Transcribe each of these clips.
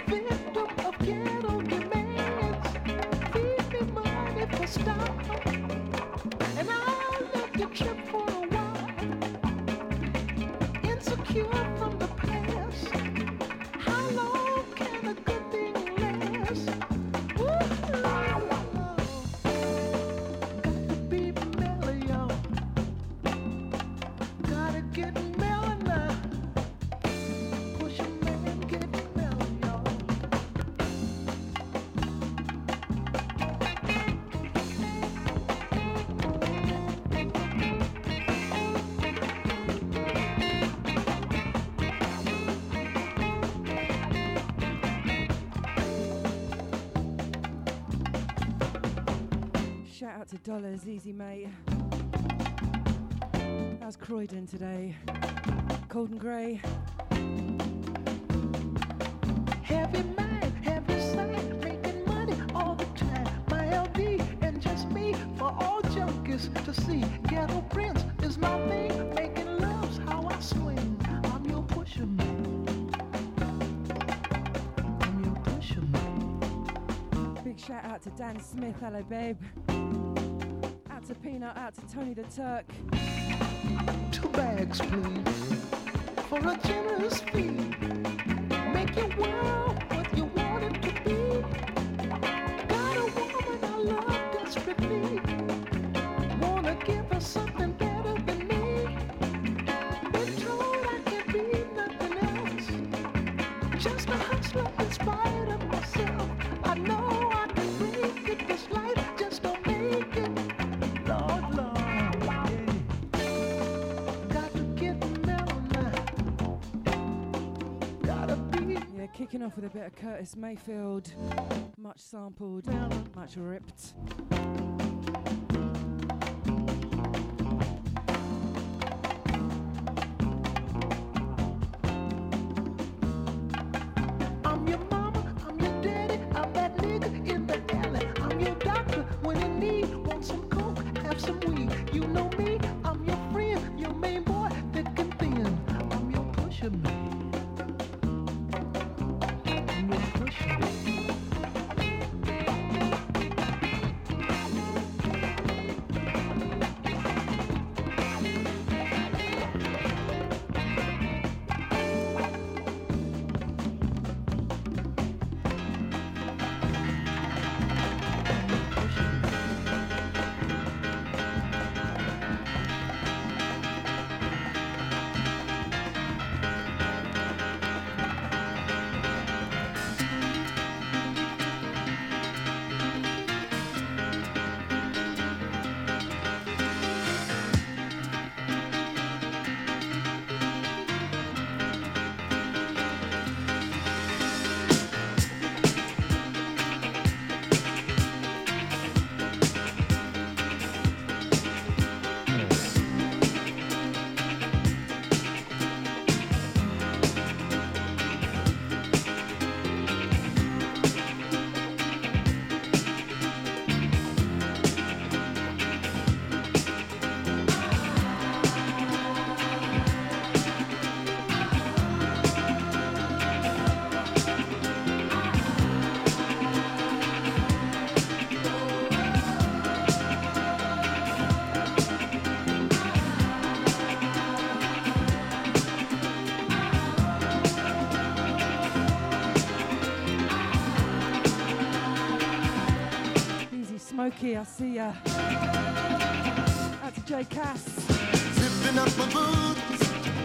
Shout out to Dollars, easy mate. How's Croydon today? Cold and grey. Heavy mind, heavy sight, making money all the time. My LD and just me for all junkies to see. Ghetto Prince is my thing, making love's how I swing. I'm your pusher man. I'm your pusher man. Big shout out to Dan Smith, hello babe. Out to Peanut, out to Tony the Turk. 2 bags, please, for a generous fee. Make your world what you want it to be. Got a woman I love desperately. Wanna give her something better than me. Been told I can't be nothing else. Just a hustler in spite of myself. I know I can make it. This life just don't make it. Lord, Lord. Kicking off with a bit of Curtis Mayfield, much sampled, much ripped. I'm your mama, I'm your daddy, I'm that nigga in the alley. I'm your doctor when you need, want some coke, have some weed. You know me, I'm your friend, your main boy, thick and thin. I'm your pusher man. Smokey, I see ya. Out to Jay Cass. Zipping up my boots,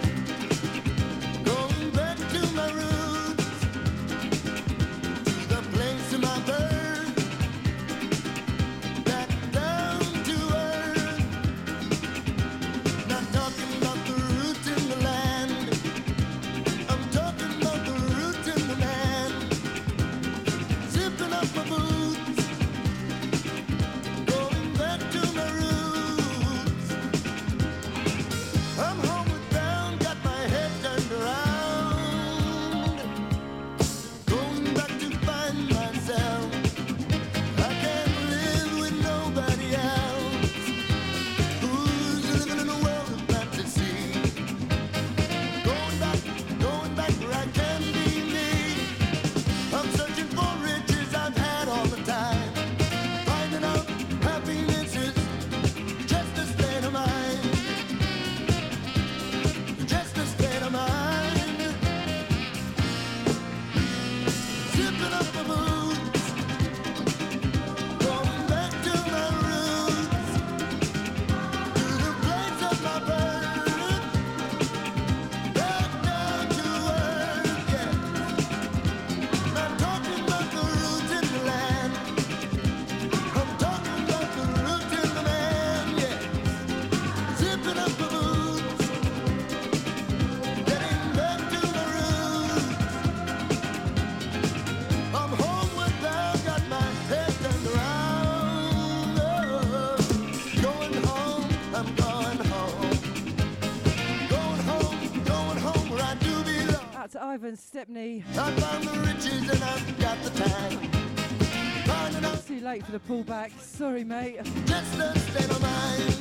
going back to my roots, to the place of my birth, back down to earth. Not talking about the roots in the land, I'm talking about the roots in the man. Zipping up my boots, to my roots. I'm home with and Stepney. I found the riches and I've got the time. Finding out It's too late for the pullback. Sorry, mate. just a state of mind.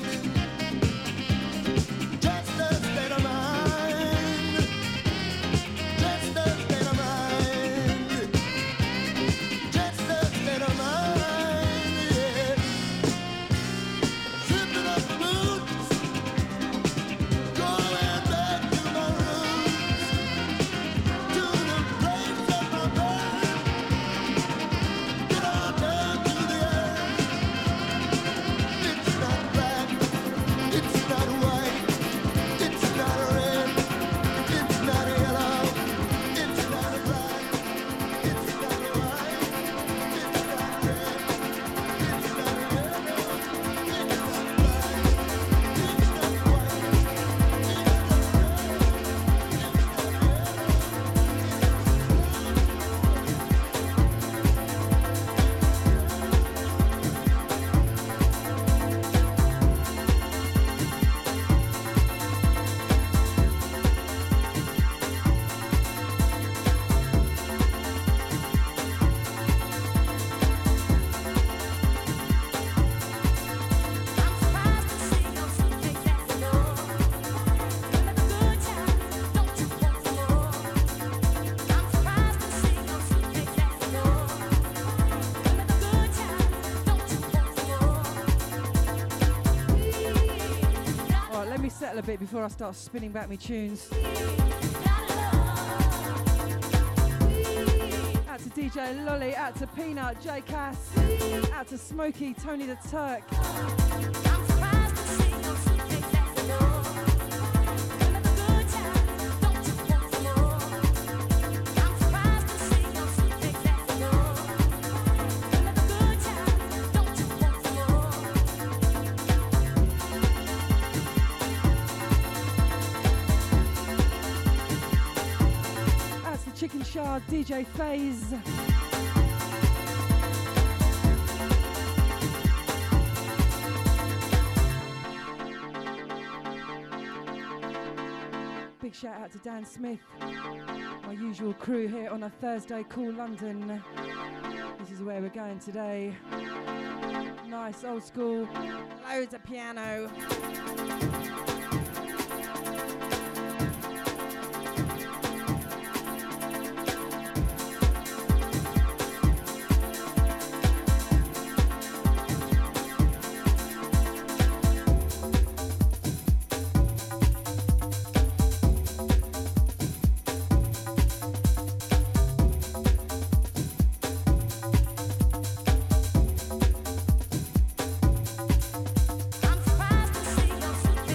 Just a state of mind. Just a state of mind. Just a state of mind. Yeah. Zipping up the boots. Going back to my roots. To the place of my birth. Get on down to the earth. It's not black. It's not white. It's not red. It's not yellow. It's not black. It's not white. It's not red. It's not yellow. It's not black. It's not white. All right, let me settle a bit before I start spinning back my tunes. Out to DJ Lolly, out to Peanut, J Cass, out to Smokey, Tony the Turk. Out to Chicken Shard, DJ FaZe. Big shout out to Dan Smith, my usual crew here on a Thursday Cool London. This is where we're going today. Nice old school, loads of piano. I'm surprised to see your suitcase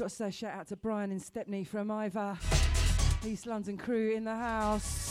got to say shout out to Brian and Stepney from Iva, East London crew in the house.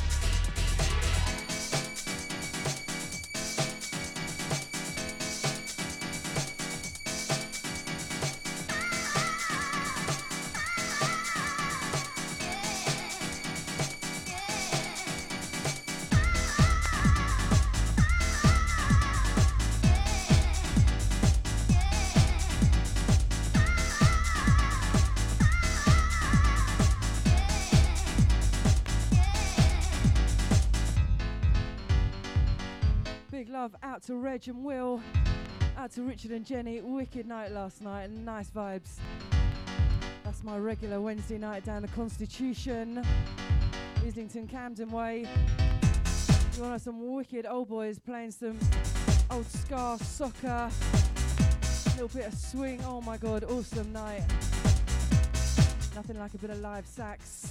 Out to Reg and Will, out to Richard and Jenny. Wicked night last night and nice vibes. That's my regular Wednesday night down the Constitution, Islington, Camden Way. You want some wicked old boys playing some old ska, soccer, a little bit of swing. Oh my god, awesome night. Nothing like a bit of live sax.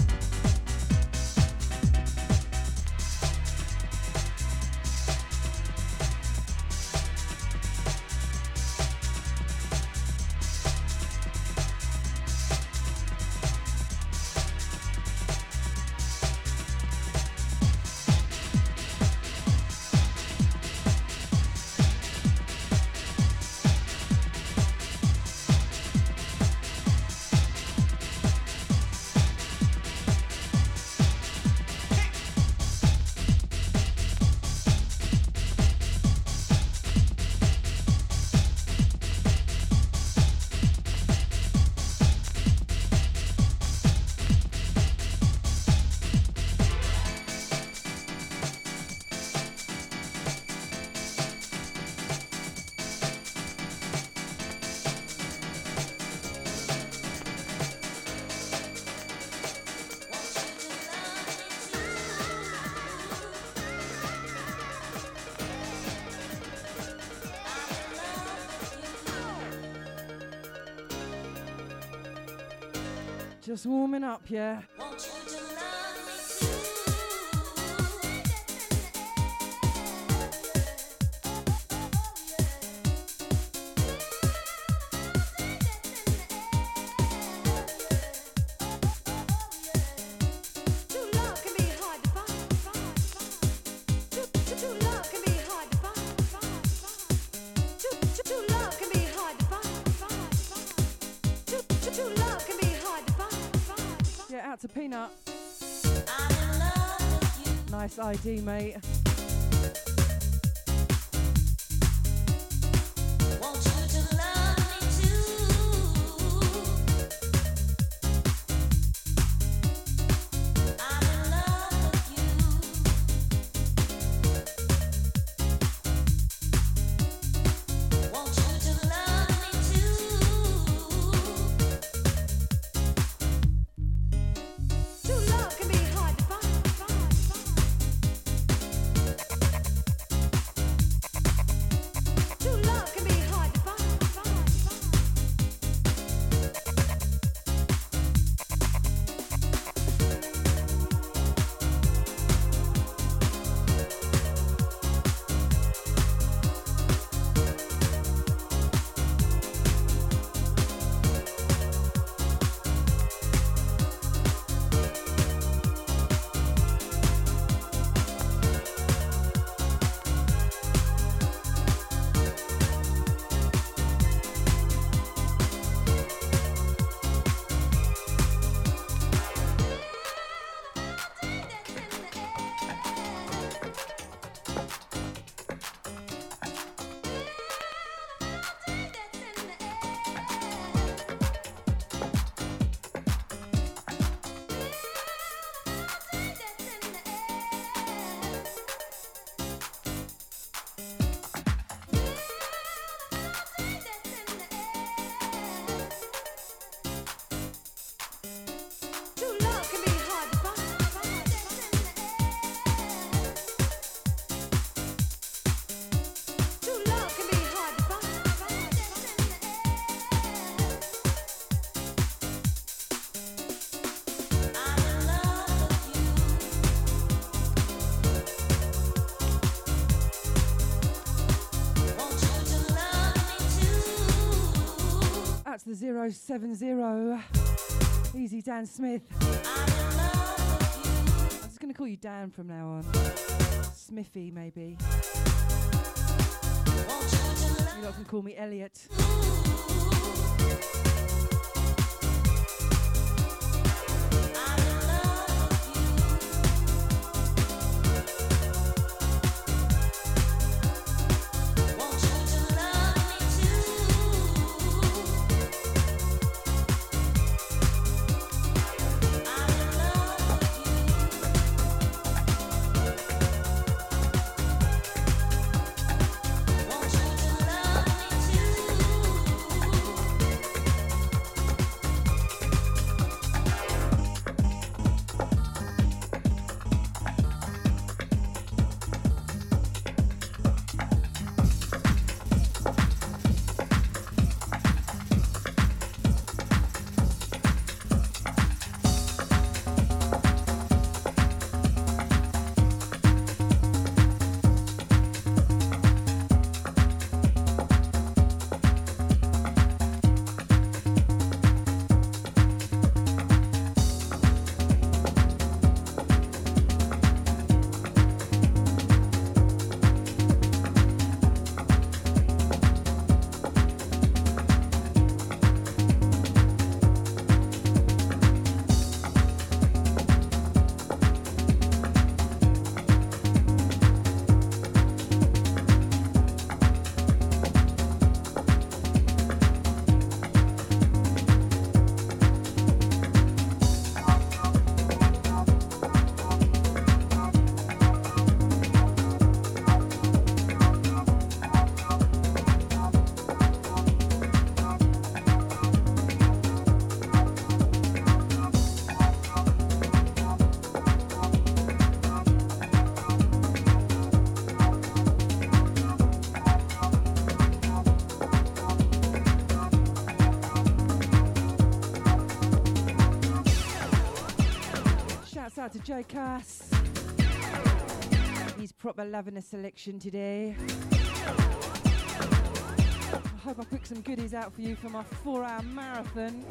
Just warming up, yeah. To Peanut. Nice ID, mate. the 070. Easy Dan Smith. I'm just going to call you Dan from now on. Smithy, maybe. You lot can call me Elliot. Out to Joe Cass. He's proper loving the selection today. I hope I picked some goodies out for you for my 4-hour marathon.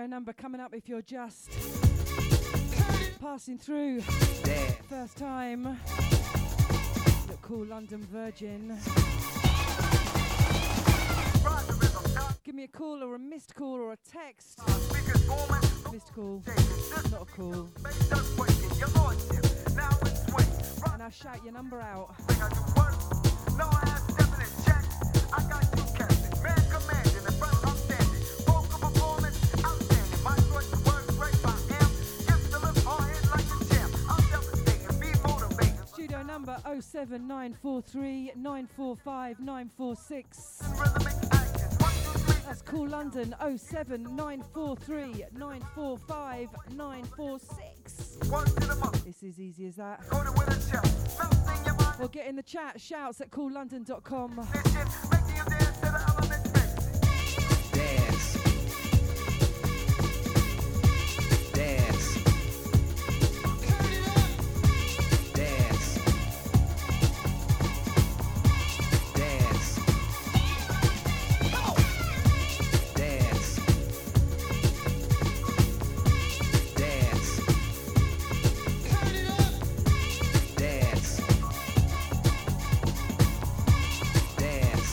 number coming up if you're just passing through. First time. The Cool London Virgin. Give me a call or a missed call or a text. Missed call, not a call. And I'll shout your number out. Studio number 07943 945 946. That's Cool London 07943 945 946. It's as easy as that. Or get in the chat, shouts at coollondon.com. Dance. Dance. Dance. Dance. Dance. Dance. Dance. Dance.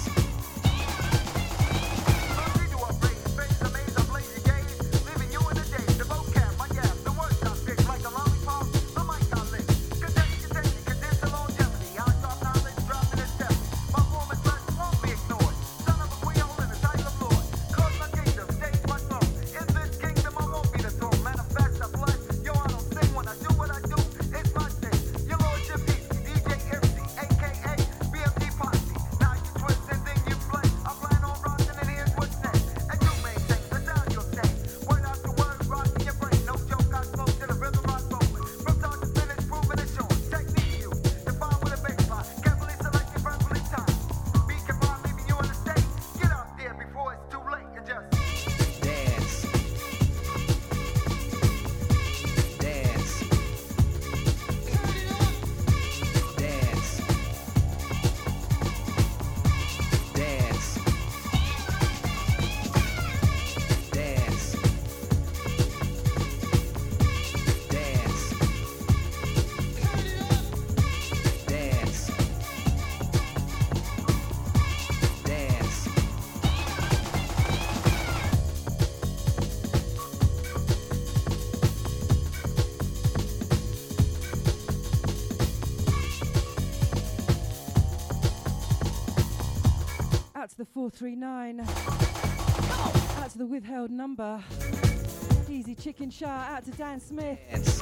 That's the 439. That's the withheld number. Easy chicken shout out to Dan Smith. Dance.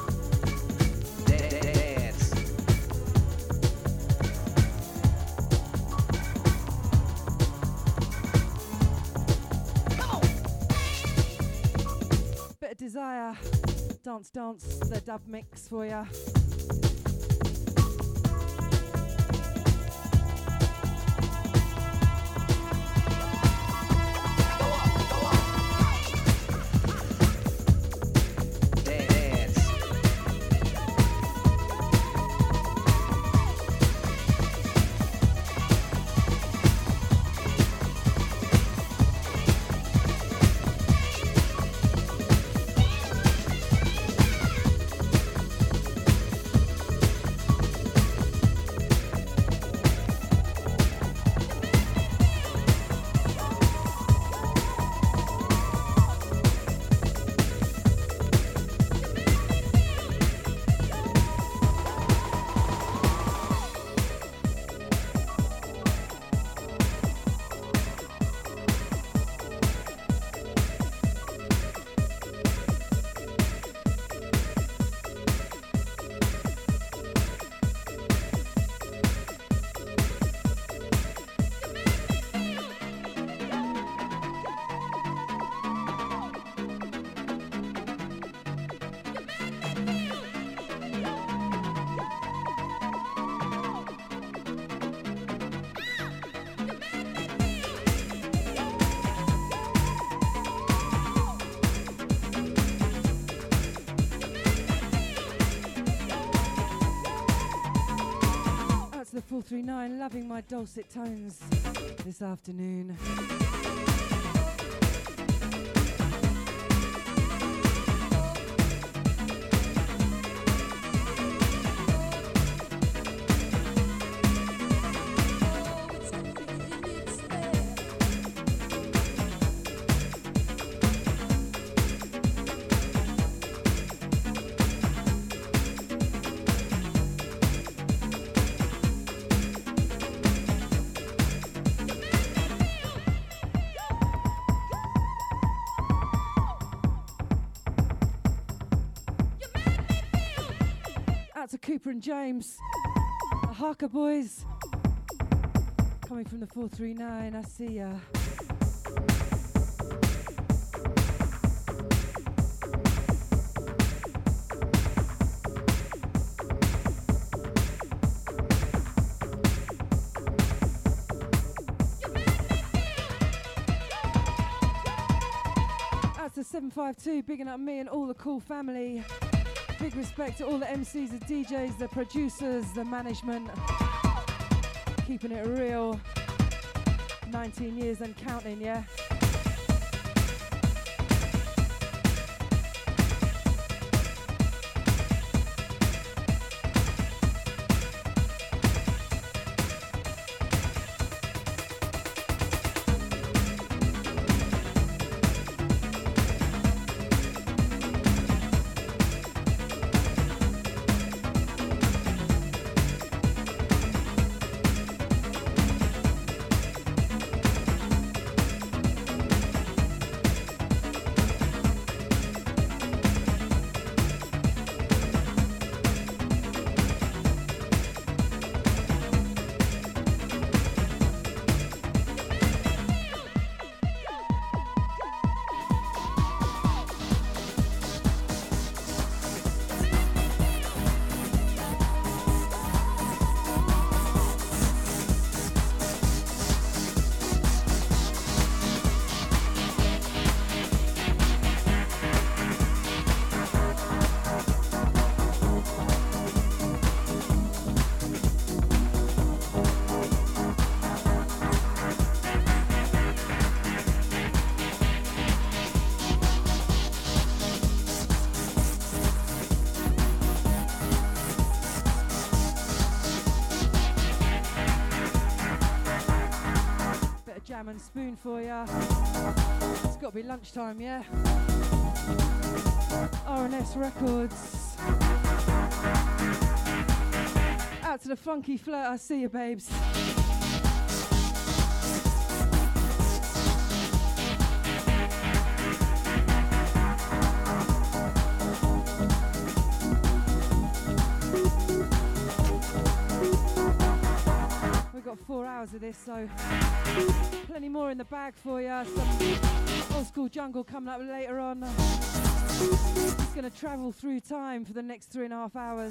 Dance. Bit of Desire. Dance, dance, the dub mix for ya. The 439, loving my dulcet tones this afternoon. Out to Cooper and James. The Harker boys. Coming from the 439, I see ya. Out to 752, bigging up me and all the cool family. Big respect to all the MCs, the DJs, the producers, the management. Keeping it real. 19 years and counting, yeah? Jam and spoon for ya. It's got to be lunchtime, yeah? R&S Records. Out to the funky flirt, I see you, babes. We've got 4 hours of this, so plenty more in the bag for you. Some old school jungle coming up later on. Just going to travel through time for the next 3.5 hours.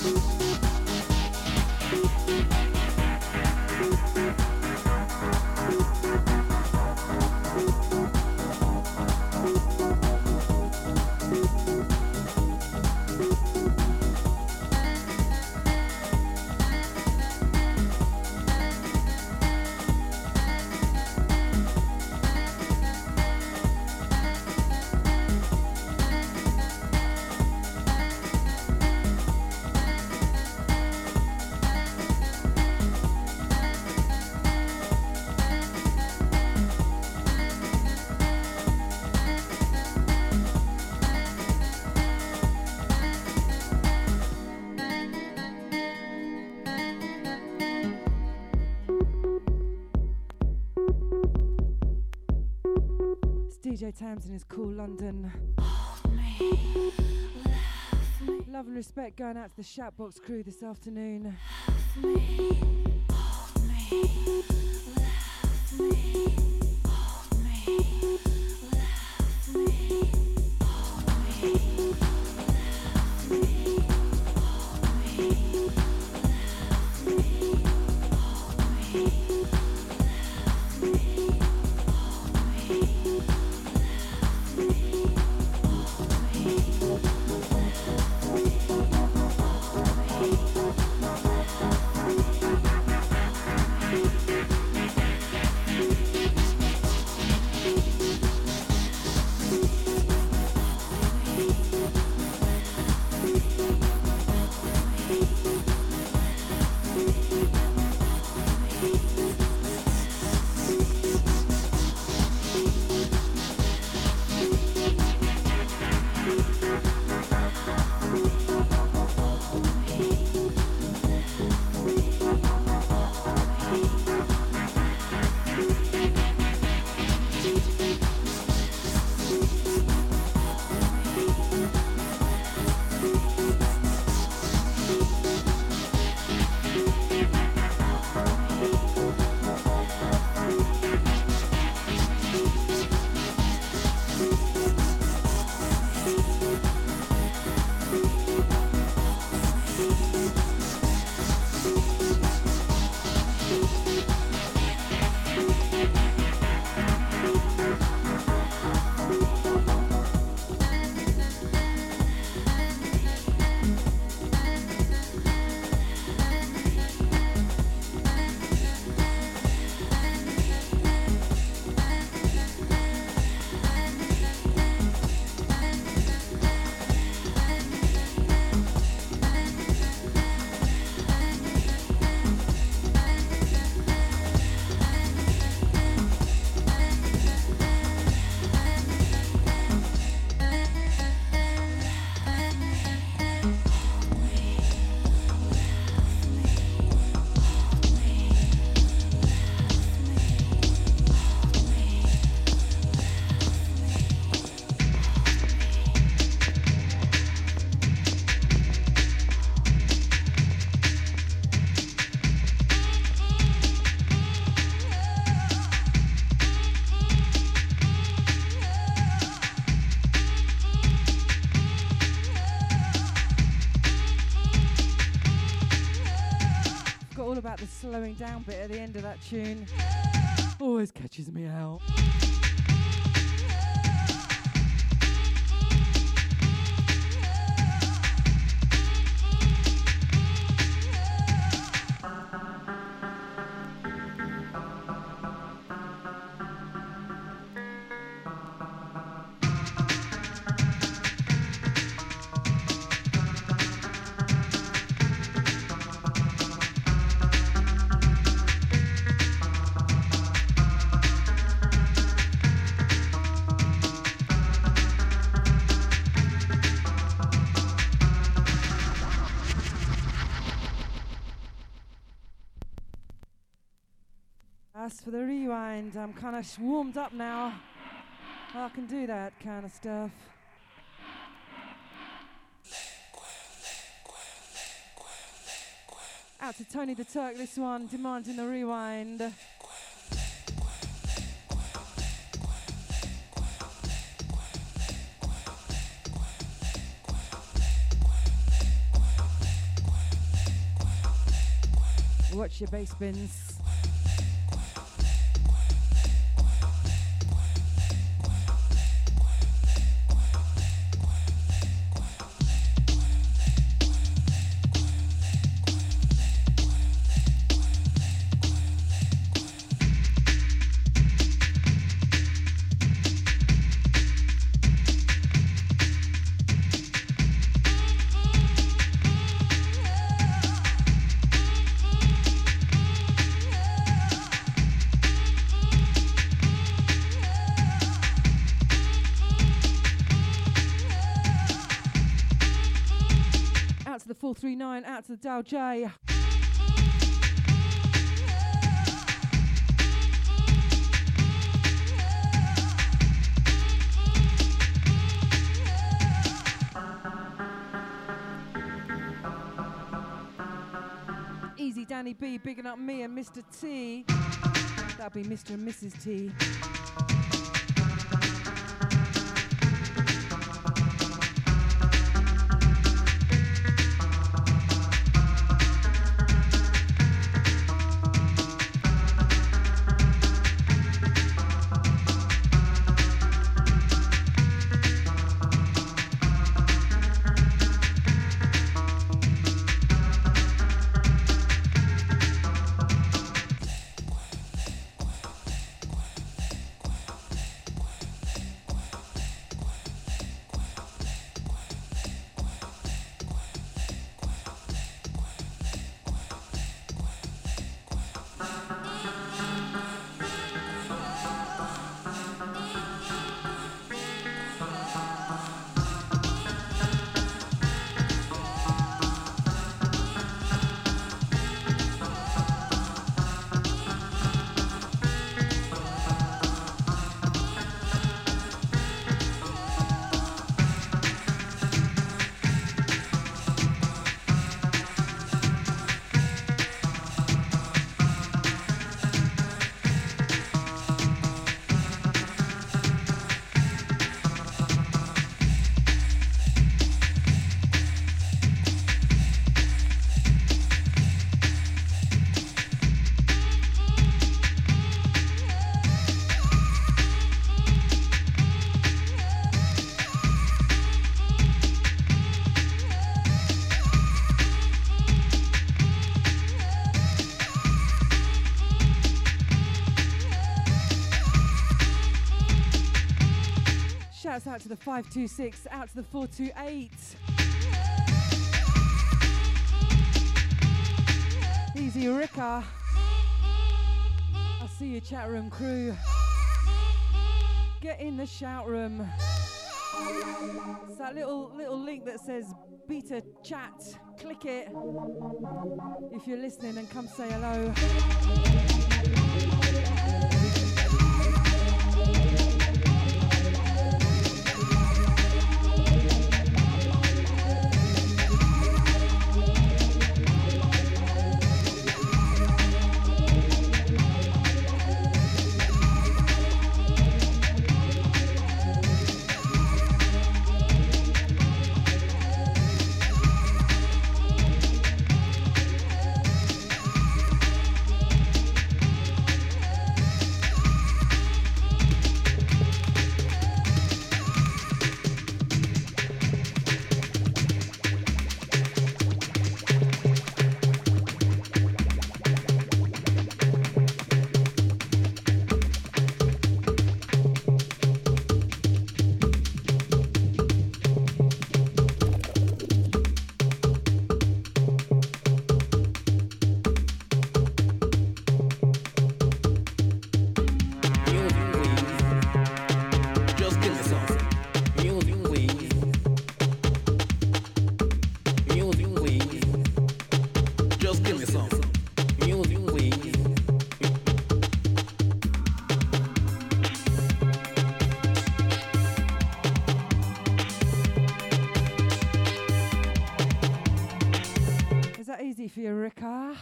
DJ Tams in his cool London. Love and respect going out to the Shoutbox crew this afternoon. all about the slowing down bit at the end of that tune. Always catches me out. As for the rewind, I'm kind of warmed up now. I can do that kind of stuff. Out to Tony the Turk, this one, demanding the rewind. Watch your bass bins. Out to the 439, out to the Dow J. Easy Danny B, bigging up me and Mr. T. That'll be Mr. and Mrs. T. Shouts out to the 526, out to the 428. Easy Ricka. I'll see you chat room crew. Get in the shout room. It's that little link that says beta chat. Click it if you're listening and come say hello. Easy for you, Ricka.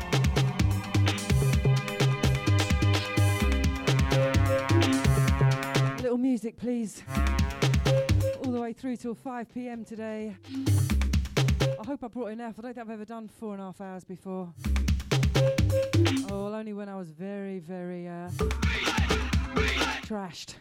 Little music, please. All the way through till 5 p.m. today. I hope I brought enough. I don't think I've ever done 4.5 hours before. Oh, well, only when I was very, very trashed.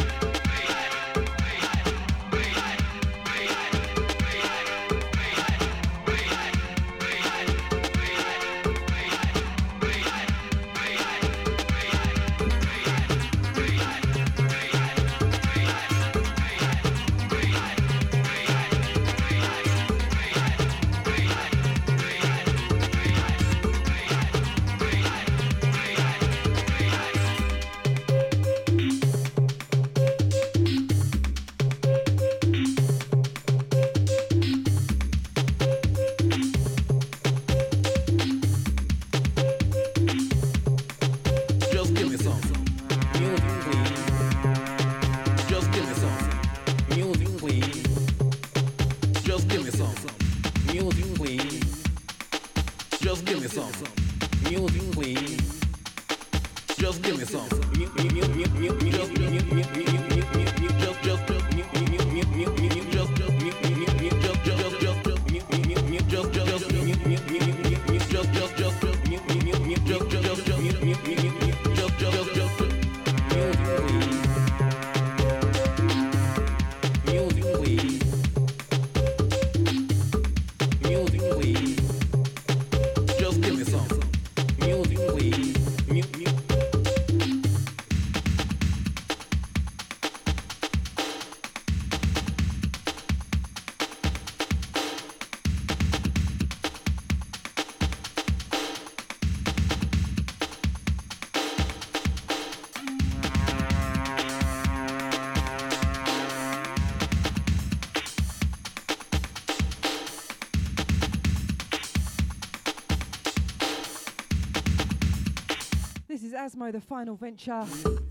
Asmo, the final venture.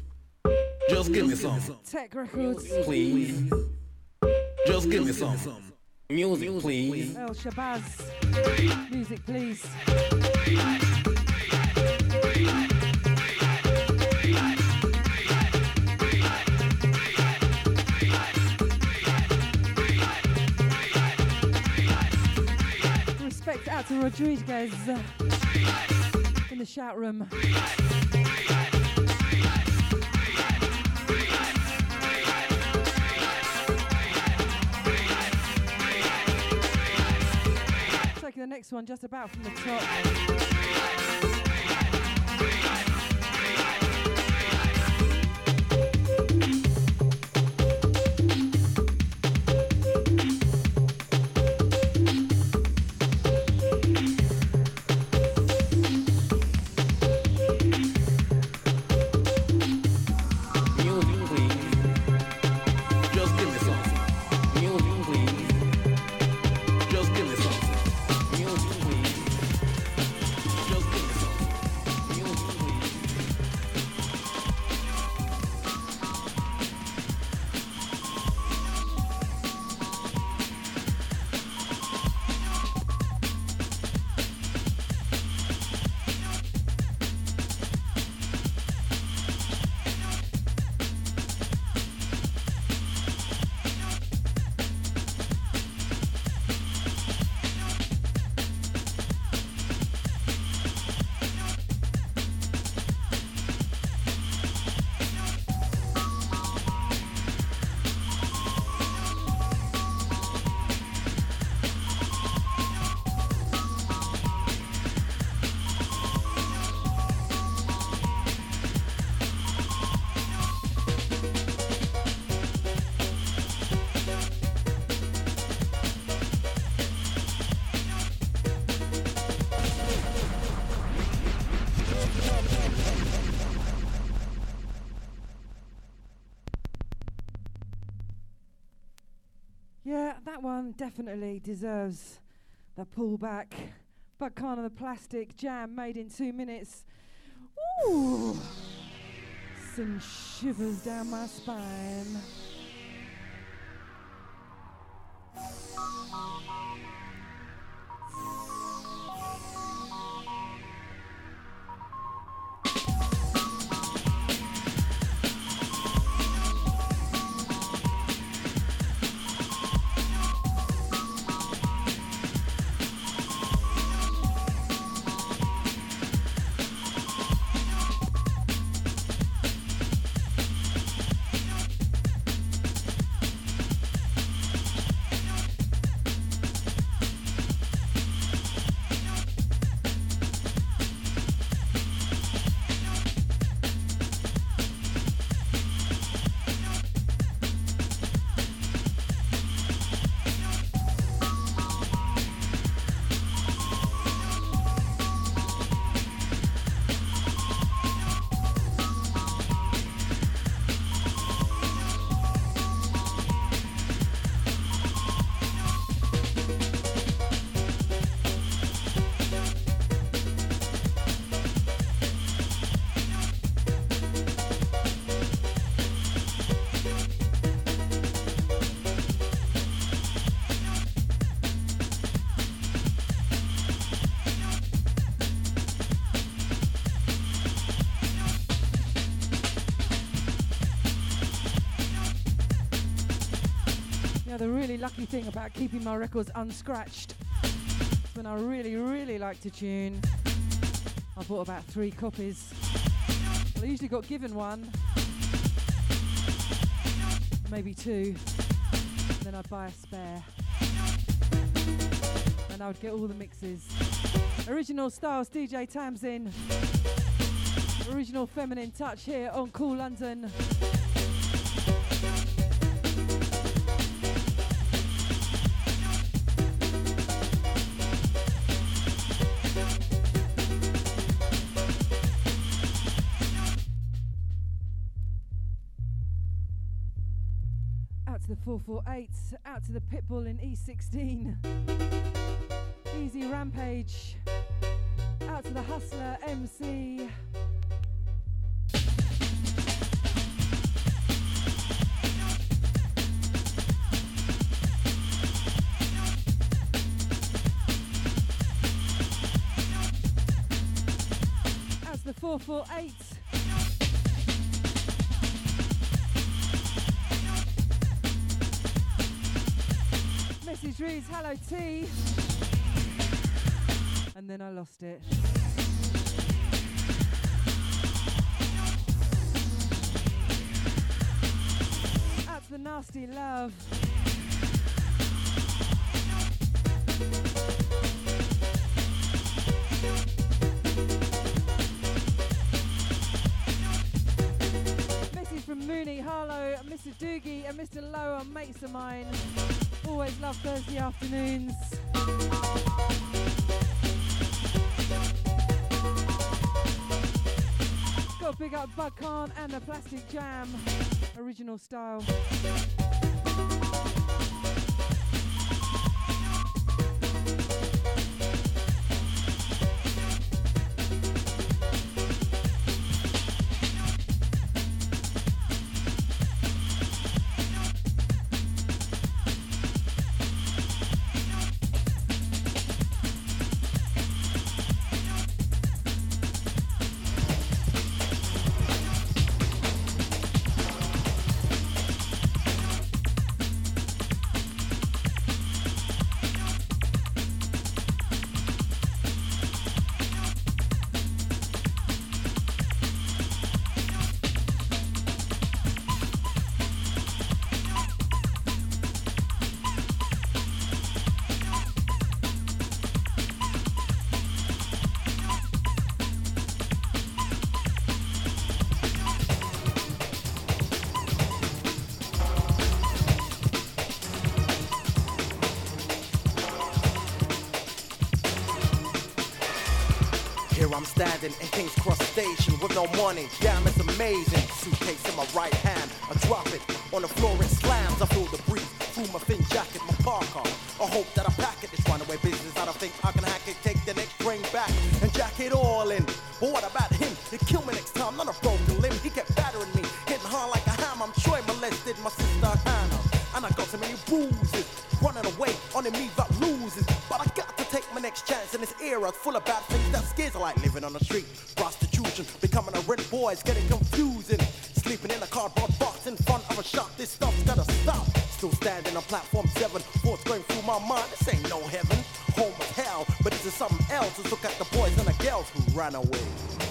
Just give me some. Tech Records. Please. Just give me some. Music, please. El Shabazz. Music, please. Respect out to Rodriguez in the shout room. Taking the next one just about from the top. Yeah, that one definitely deserves the pullback. Buckana the Plastic Jam made in 2 minutes. Ooh, send shivers down my spine. lucky thing about keeping my records unscratched. When I really, really like to tune, I bought about 3 copies. Well, I usually got given one, maybe 2, and then I'd buy a spare. And I would get all the mixes. Original Styles, DJ Tamsin. Original Feminine Touch here on Cool London. Out to the 448, out to the Pitbull in E16. Easy Rampage, out to the Hustler MC. Out to the 448. Message reads, hello T. And then I lost it. Out to the Nasty Love. Message from Mooney, Harlow, Mr. Doogie and Mr. Lowe are mates of mine. Always love Thursday afternoons. Got to big up Bug Khan and the Plastic Jam. Original style. I'm standing in King's Cross Station with no money. Damn, it's amazing. Suitcase in my right hand, I drop it on the floor, it slams. I feel the breeze through my thin jacket, my parka. I hope that I pack it. This runaway business, I don't think I can hack it. Take the next bring back and jack it all in. But what about him? He'd kill me next time, not a broken limb. He kept battering me, hitting hard like a hammer. I'm sure he molested my sister Hannah, and I got so many bruises. Running away on me that loses, but I got to take my next chance in this era full of bad things that scares. I like living on the street, prostitution, becoming a rent boy is getting confusing. Sleeping in a cardboard box in front of a shop, this stuff's gotta stop. Still standing on platform 7, thoughts going through my mind. This ain't no heaven, home is hell, but this is something else. Let's look at the boys and the girls who ran away.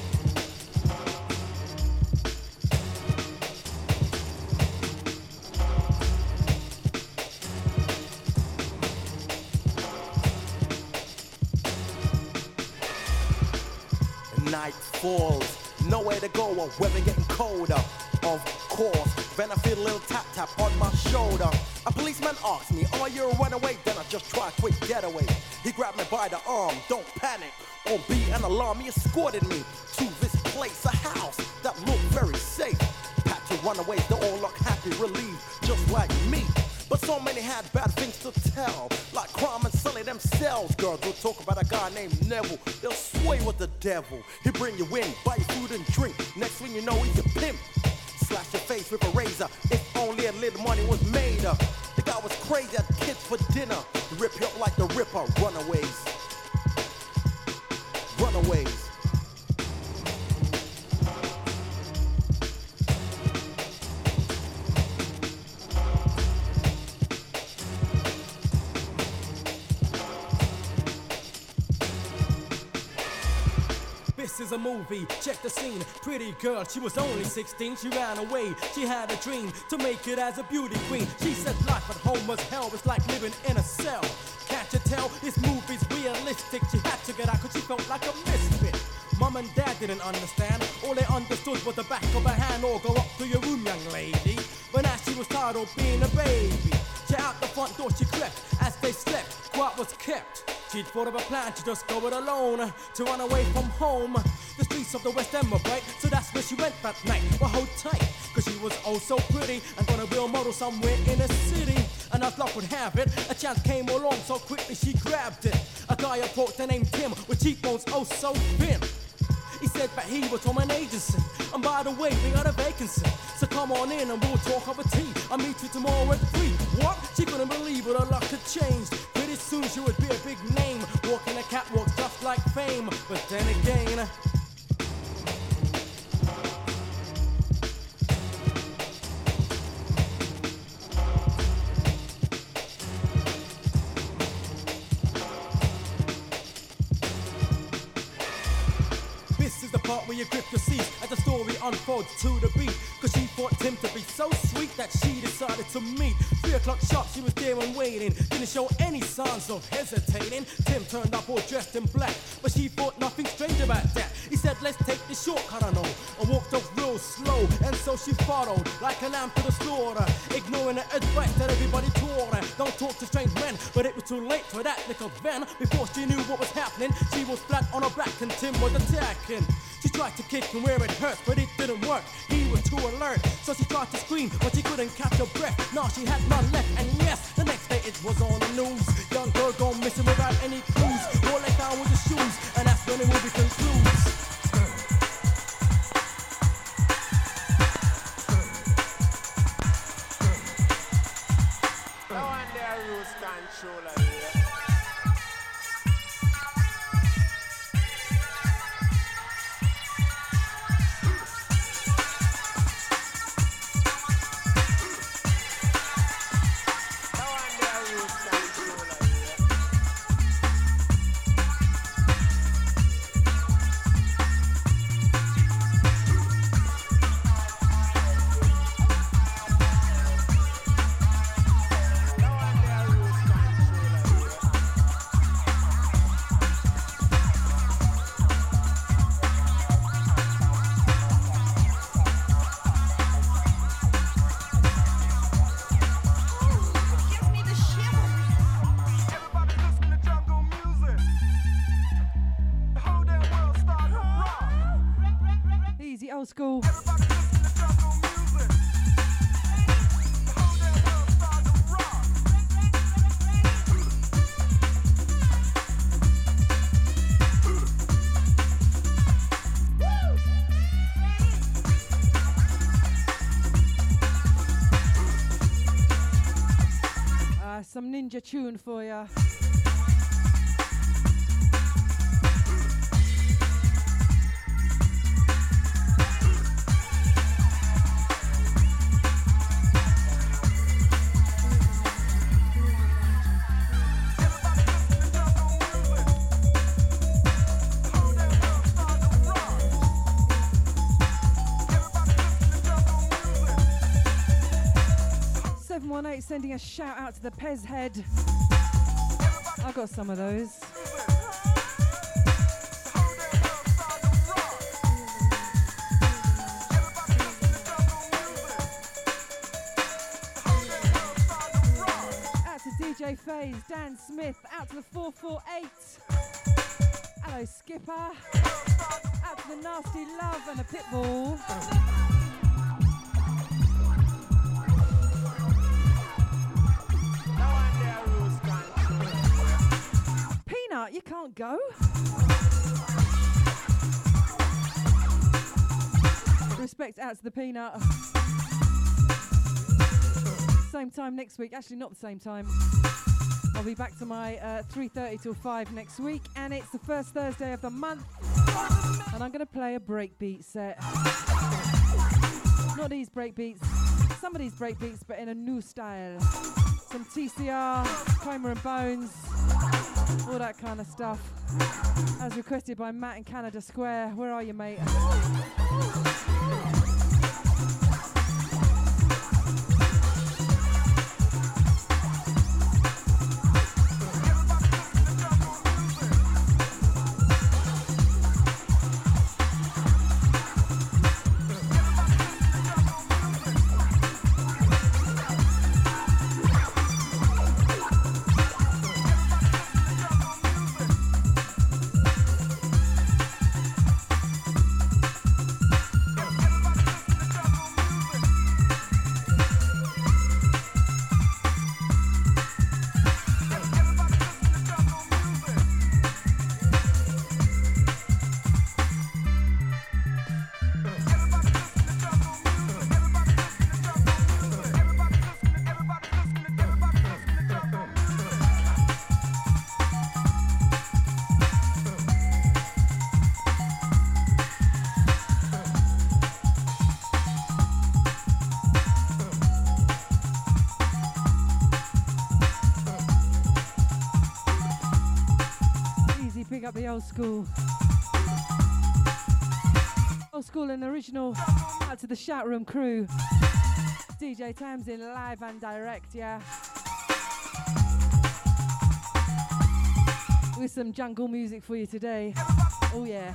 Night falls, nowhere to go, or weather getting colder. Of course, then I feel a little tap tap on my shoulder. A policeman asks me, are you a runaway? Then I just try a quick getaway. He grabbed me by the arm, don't panic or be an alarm. He escorted me to this place, a house that looked very safe. Packed to runaways, they all look happy, relieved, just like me. But so many had bad things to tell, like crime and selling themselves. Girls will talk about a guy named Neville, they'll sway with the devil. He'll bring you in, buy you food and drink. Next thing you know, he's a pimp. Slash your face with a razor, if only a little money was made up. The guy was crazy, had kids for dinner. Rip you up like the Ripper, runaways. Runaways. This is a movie, check the scene. Pretty girl, she was only 16. She ran away, she had a dream to make it as a beauty queen. She said life at home was hell, it's like living in a cell. Can't you tell, this movie's realistic. She had to get out cause she felt like a misfit. Mom and dad didn't understand, all they understood was the back of her hand. Or go up to your room, young lady. But now she was tired of being a baby. She out the front door she crept, as they slept, quiet was kept. She'd thought of a plan to just go it alone, to run away from home. The streets of the West End were bright, so that's where she went that night. Well, hold tight, cause she was oh so pretty, and got a real model somewhere in the city. And as luck would have it, a chance came along, so quickly she grabbed it. A guy approached her named Tim, with cheekbones oh so thin. He said that he was from an agency, and by the way, we got a vacancy. So come on in and we'll talk over tea. I'll meet you tomorrow at 3. What? She couldn't believe it, her luck had changed. Pretty soon she would be a big name, walking the catwalk just like fame. But then again, where you grip your seat as the story unfolds to the beat. Cause she thought Tim to be so sweet that she decided to meet. 3 o'clock sharp, she was there and waiting. Didn't show any signs of hesitating. Tim turned up all dressed in black, but she thought nothing strange about that. He said, let's take the shortcut, I know, and walked off real slow. And so she followed like a lamb to the slaughter, ignoring the advice that everybody taught her. Don't talk to strange men, but it was too late for that little then. Before she knew what was happening, she was flat on her back and Tim was attacking. She tried to kick him where it hurt, but it didn't work. He was too alert, so she tried to scream, but she couldn't catch her breath. Now she had none left, and yes, the next day it was on the news. Young girl gone missing without any clues. All they found was the shoes, and that's when the movie concludes. No one there lose control of you. Old school. Some ninja tune for ya. Sending a shout out to the Pez Head. I got some of those. Out to DJ FaZe, Dan Smith, out to the 448. Hello Skipper. Out to the Nasty Love and the Pitbull. You can't go. Respect out to the Peanut. Same time next week. Actually, not the same time. I'll be back to my 3:30 till 5 next week, and it's the first Thursday of the month. And I'm going to play a breakbeat set. Not these breakbeats. Some of these breakbeats, but in a new style. Some TCR, Kramer and Bones. all that kind of stuff. As requested by Matt in Canada Square. Where are you, mate? Up the old school. Old school and original. Out to the Shout Room crew. DJ Tamsin live and direct, yeah. With some jungle music for you today. Oh yeah.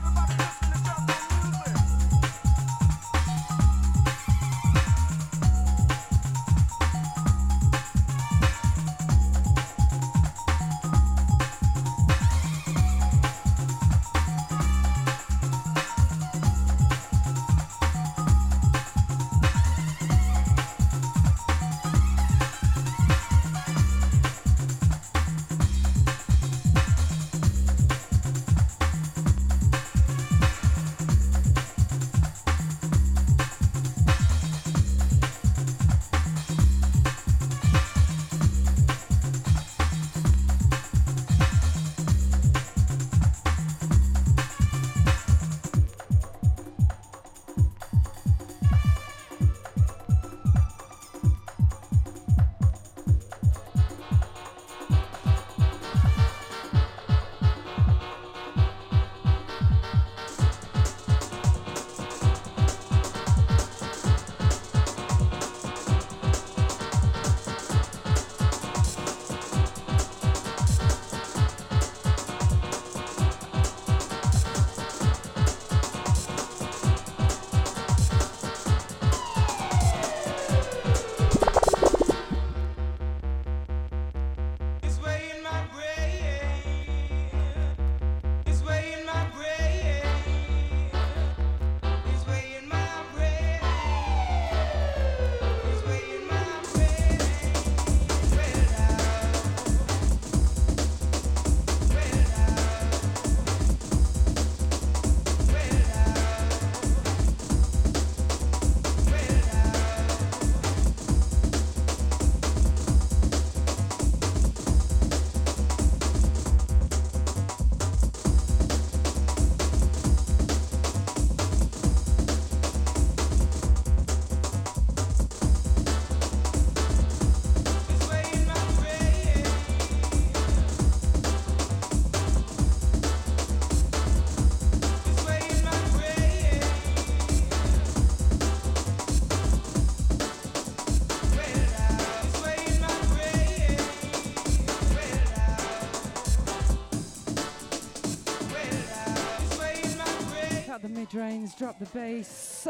Drains, drop the bass.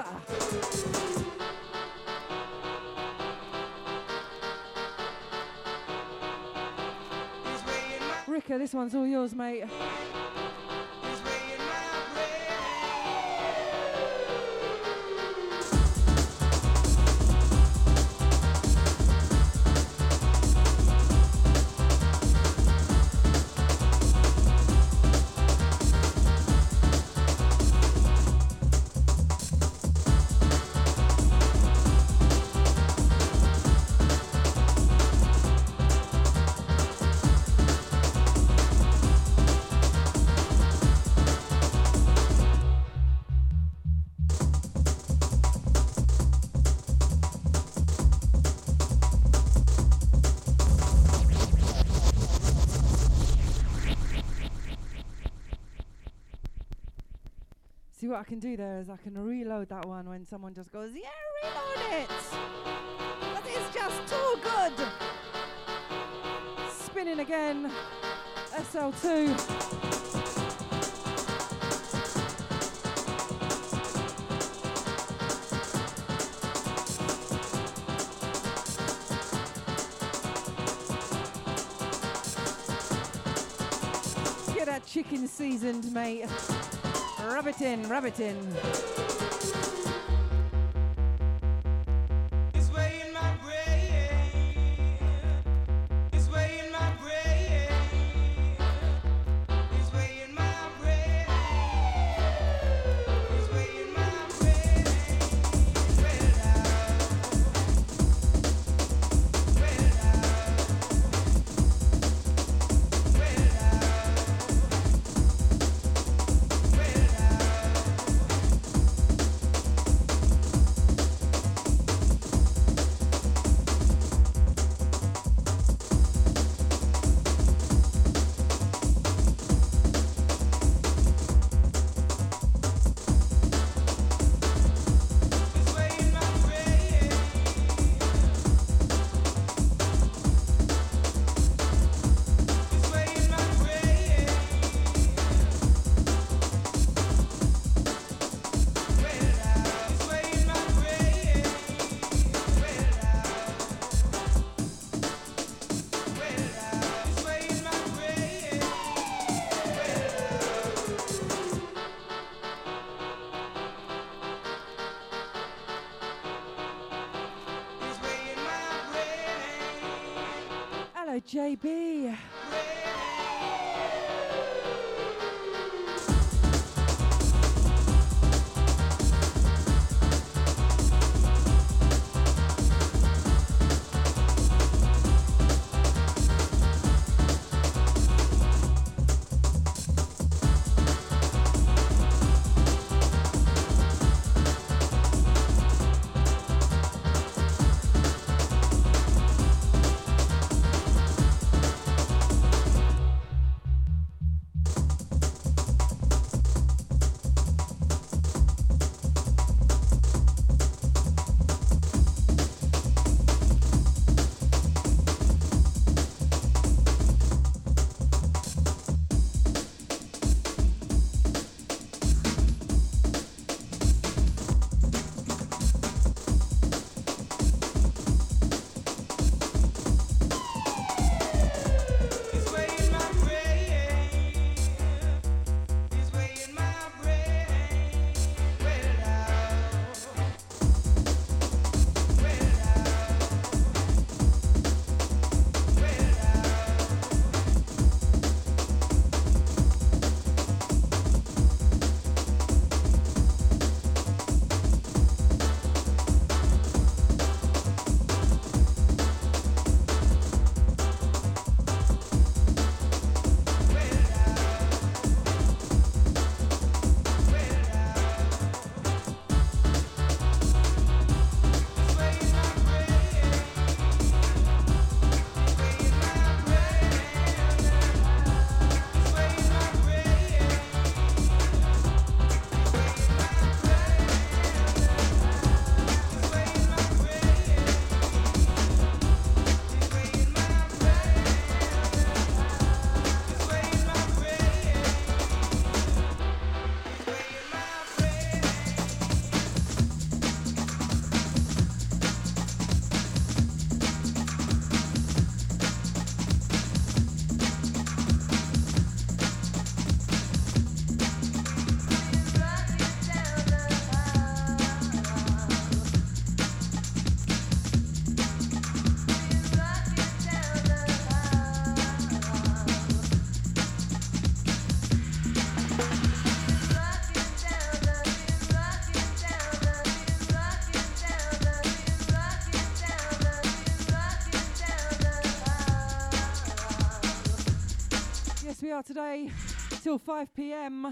Ricka, this one's all yours, mate. See what I can do there is I can reload that one when someone just goes, yeah, reload it! But it's just too good! Spinning again, SL2. Get that chicken seasoned, mate. Rub it in, rub it in. JB. We are today till 5 p.m.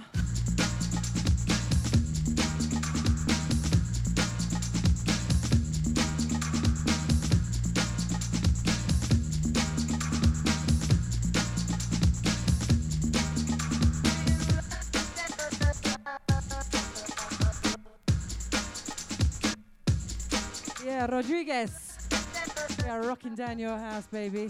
Olivia Rodriguez. We are rocking down your house, baby.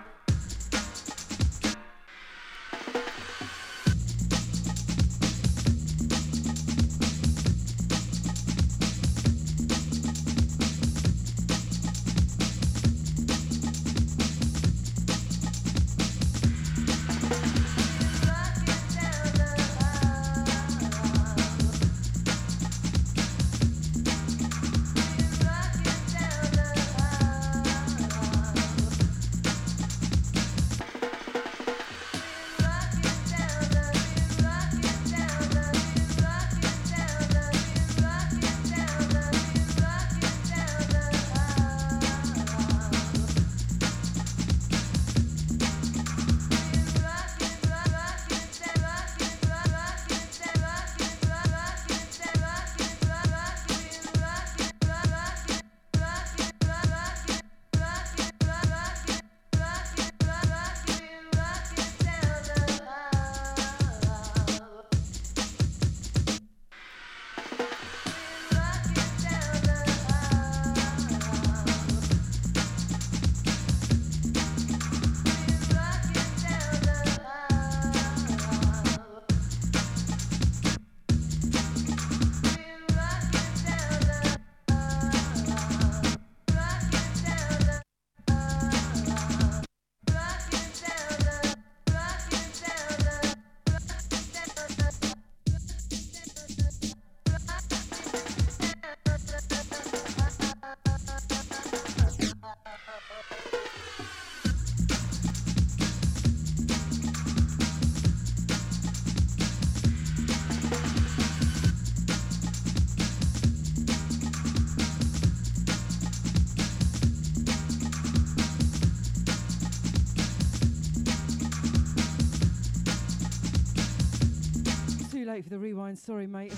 For the rewind, sorry mate.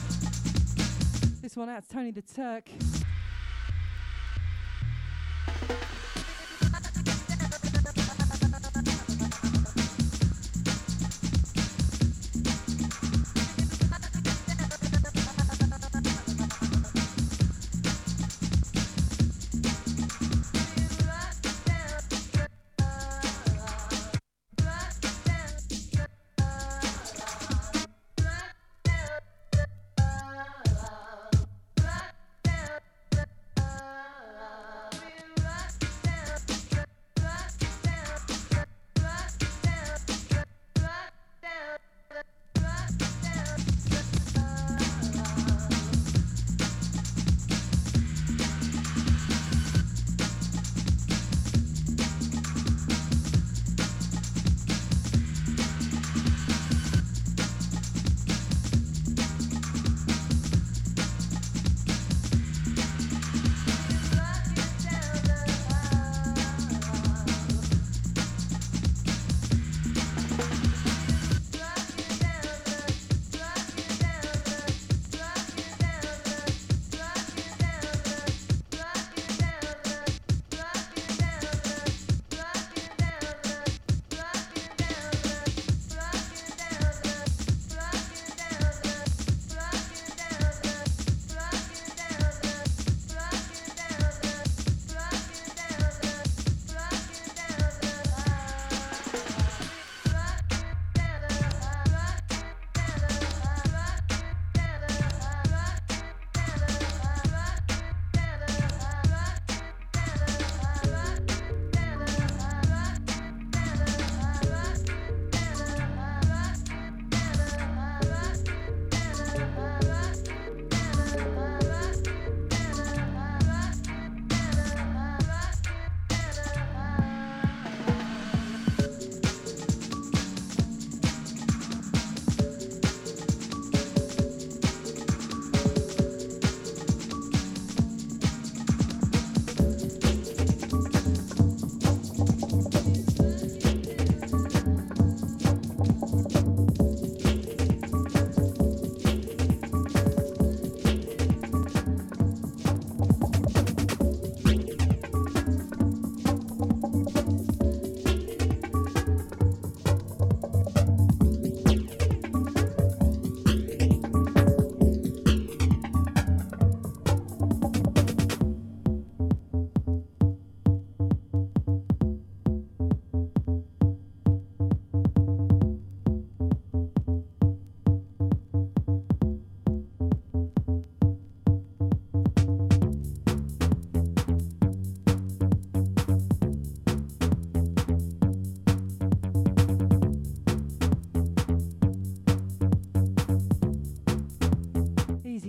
This one out to Tony the Turk.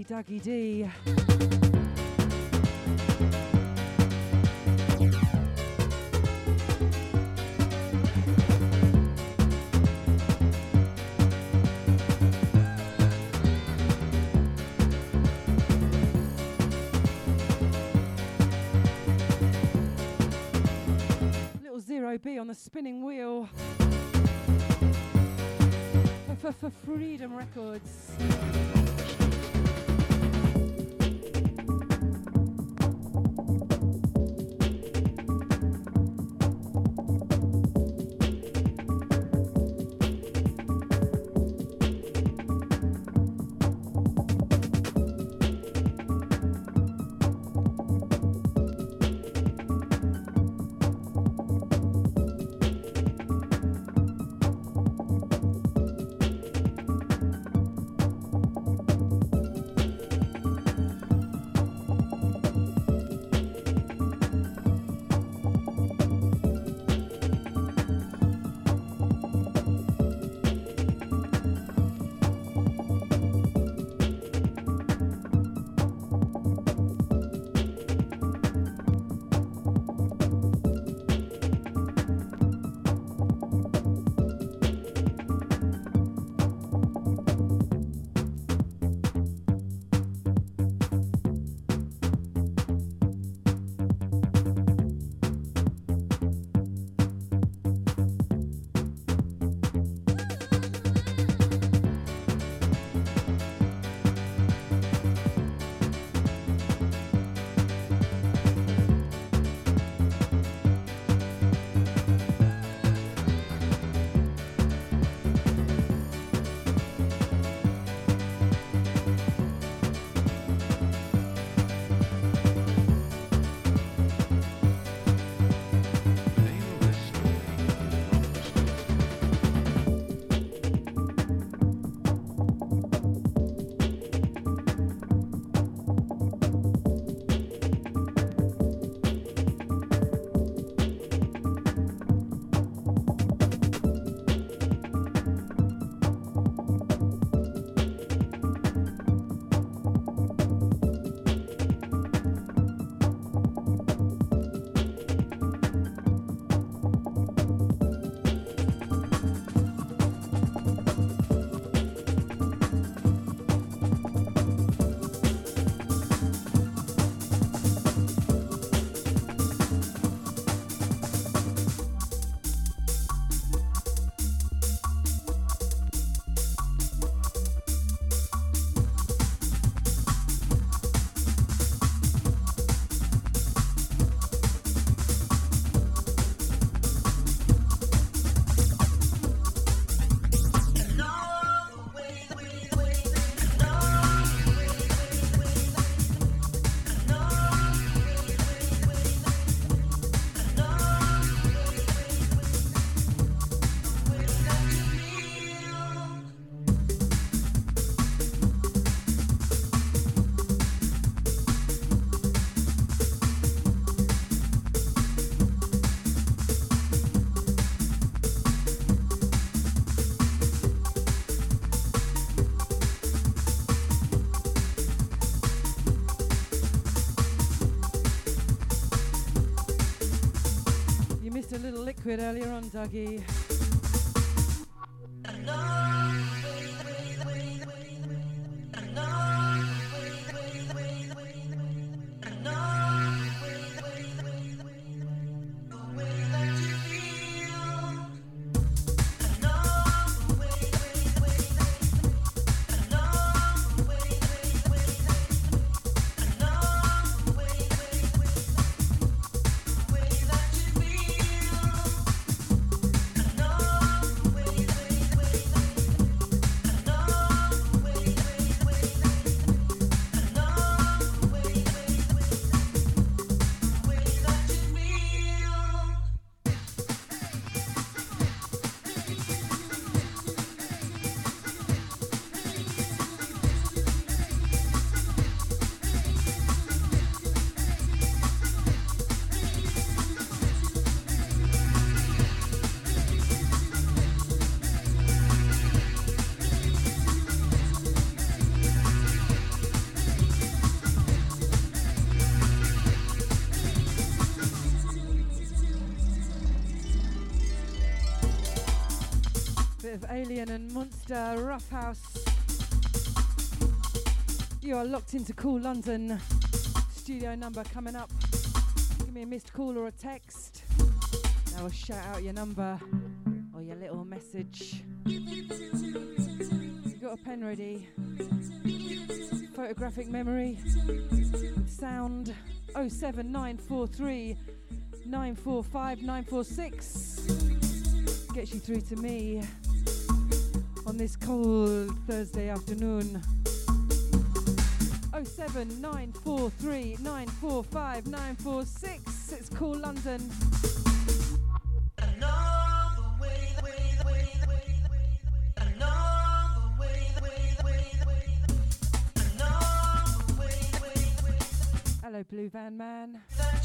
Dougie D. Little Zero B on the spinning wheel. For Freedom Records. A little liquid earlier on, Dougie. No of Alien and Monster Roughhouse. You are locked into Cool London. Studio number coming up. Give me a missed call or a text. I will shout out your number or your little message. You got a pen ready? Photographic memory. Sound 07943 945 946. Gets you through to me on this cold Thursday afternoon. 07943 945 946. It's Cool London. Hello, Blue Van Man.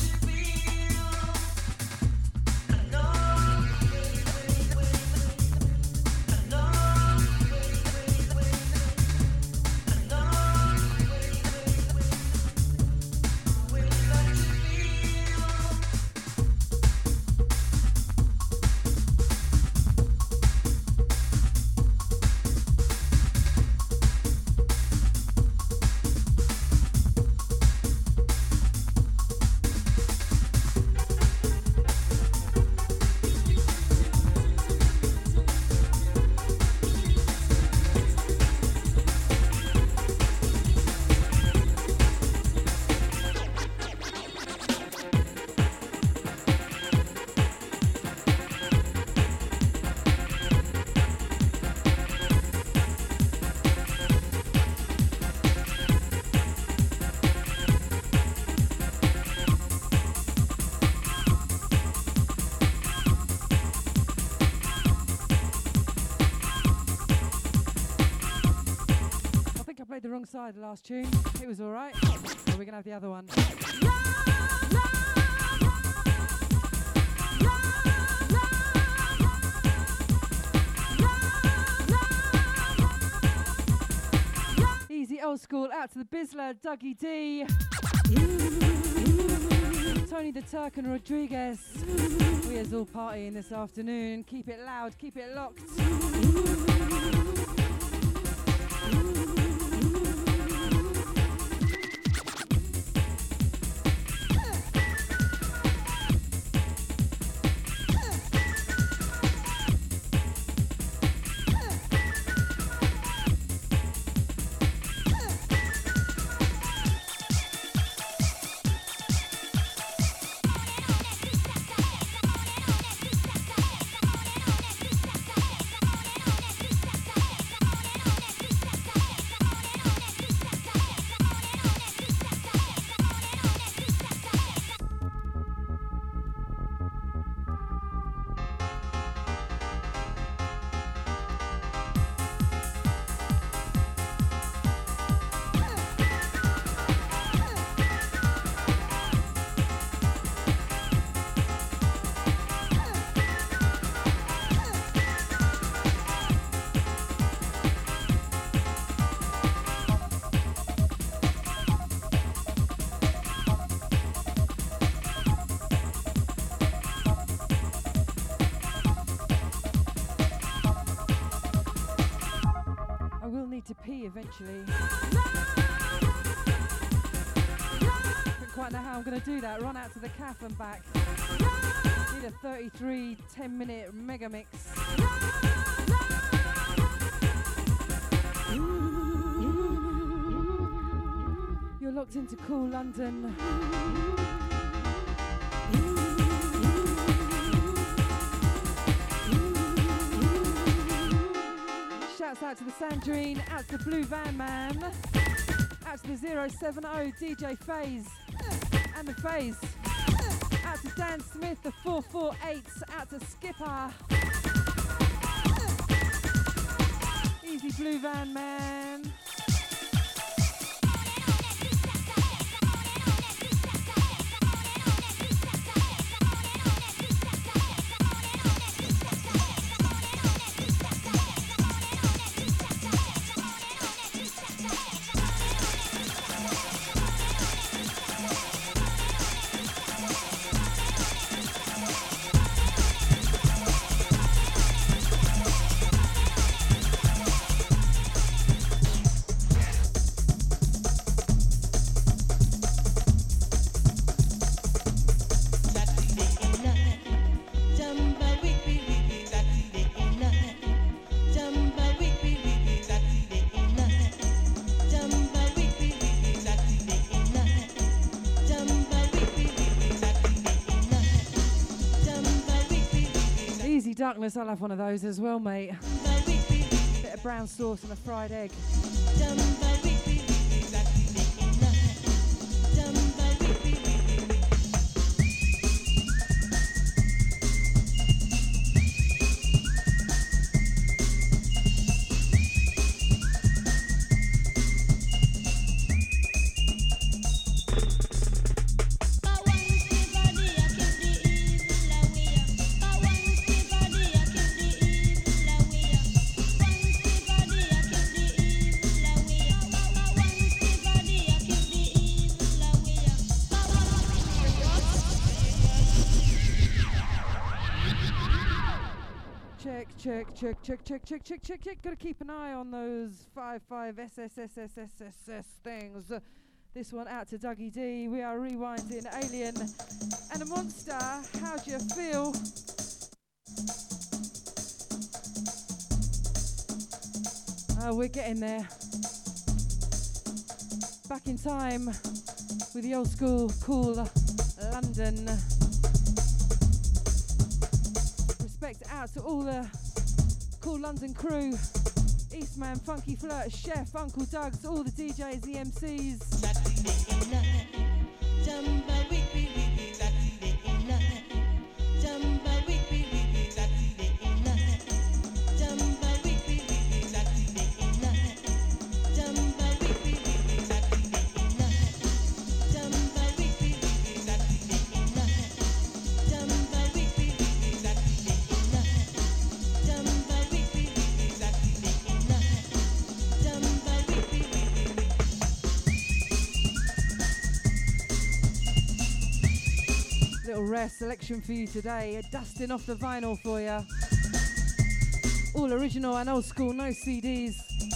The wrong side of the last tune. It was alright. So we're gonna have the other one. Easy old school out to the Bizzler, Dougie D, Tony the Turk and Rodriguez. We are all partying this afternoon. Keep it loud, keep it locked. To pee eventually. Don't quite know how I'm going to do that. Run out to the cafe and back. Need a 33 10-minute mega mix. You're locked into Cool London. Shouts out to the Sandrine, out to the Blue Van Man, out to the 070 DJ Phase and the Phase, out to Dan Smith, the 448, out to Skipper. Easy Blue Van Man. Darkness, I'll have one of those as well, mate. Bit of brown sauce and a fried egg. Check. Gotta keep an eye on those 55 SSSSSSS things. This one out to Dougie D. We are rewinding Alien and a Monster. How do you feel? Oh, we're getting there. Back in time with the old school cool London. Respect out to all the Cool London crew, Eastman, Funky Flirt, Chef, Uncle Doug's, all the DJs, the MCs. Rare selection for you today, dusting off the vinyl for you. All original and old school, no CDs.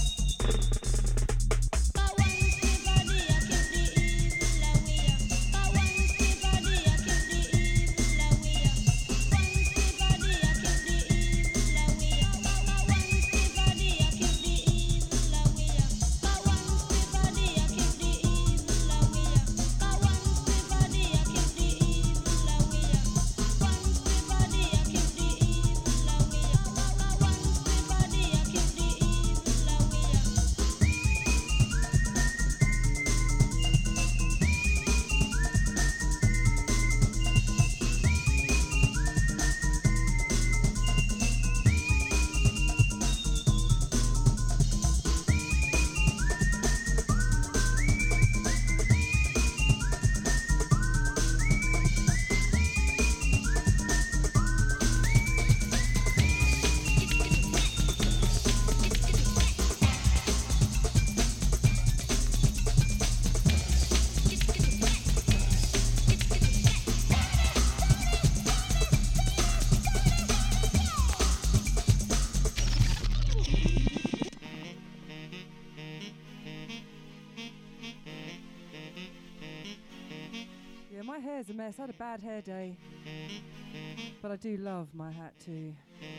A mess. I had a bad hair day, but I do love my hat too.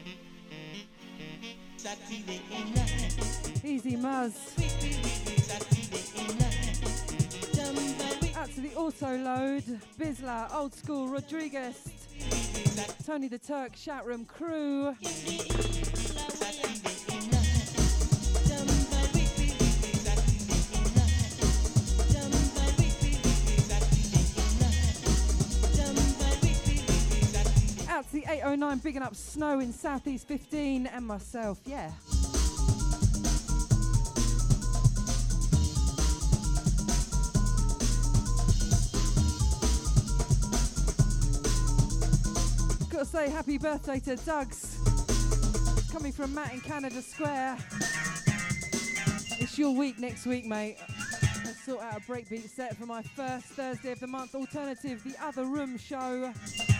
Easy Muzz. Out to the Auto Load, Bizla, Old School, Rodriguez, Tony the Turk, Chat Room crew. Out to the 809, bigging up Snow in Southeast 15 and myself, yeah. Gotta say happy birthday to Doug's. Coming from Matt in Canada Square. It's your week next week, mate. Let's sort out a breakbeat set for my first Thursday of the month alternative, The Other Room show.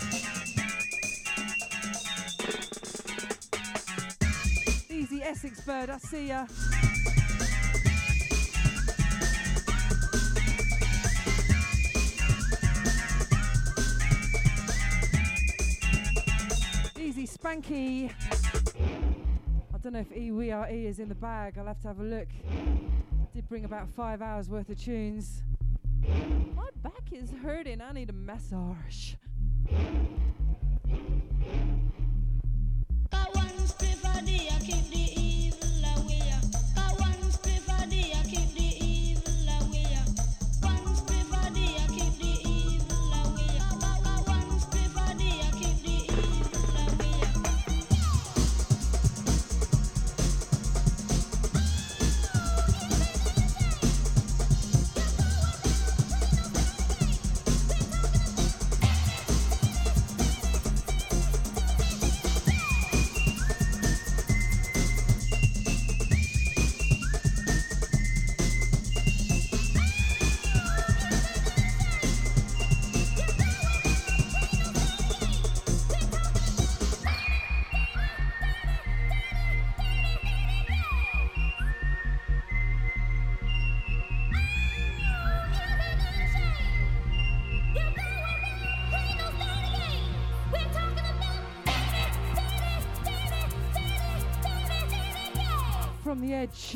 Easy Essex Bird, I see ya. Easy Spanky. I don't know if We Are E is in the bag. I'll have to have a look. Did bring about 5 hours worth of tunes. My back is hurting. I need a massage. from the edge.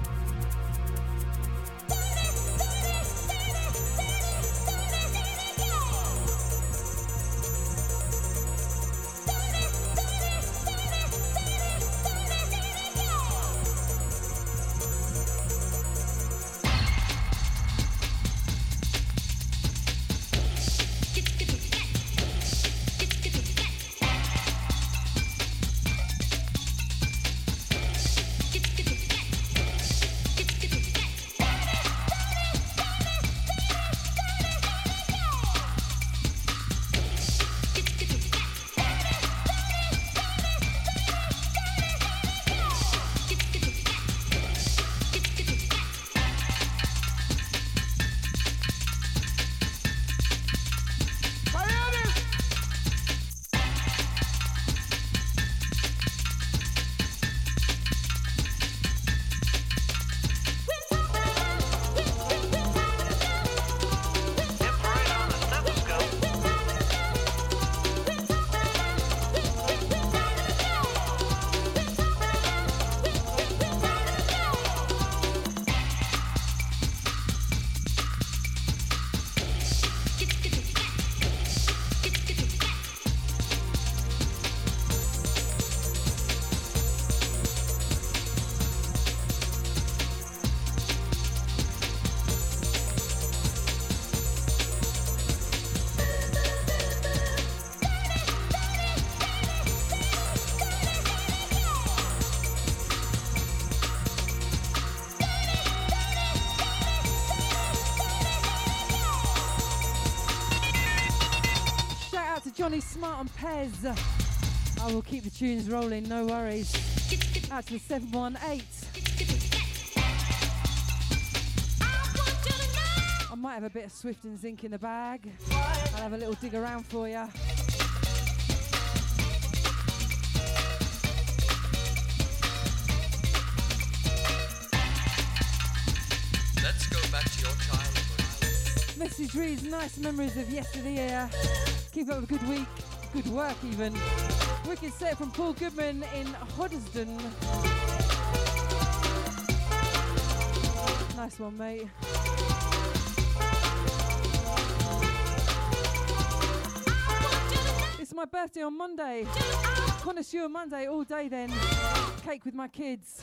Johnny Smart and Pez. I will keep the tunes rolling, no worries. Out to the 718. I might have a bit of Swift and Zinc in the bag. I'll have a little dig around for you. Let's go back to your childhood. Message reads, nice memories of yesterday. Keep up a good week, good work even. Wicked set from Paul Goodman in Hoddesdon. Nice one, mate. It's my birthday on Monday. Connoisseur Monday all day then. Cake with my kids.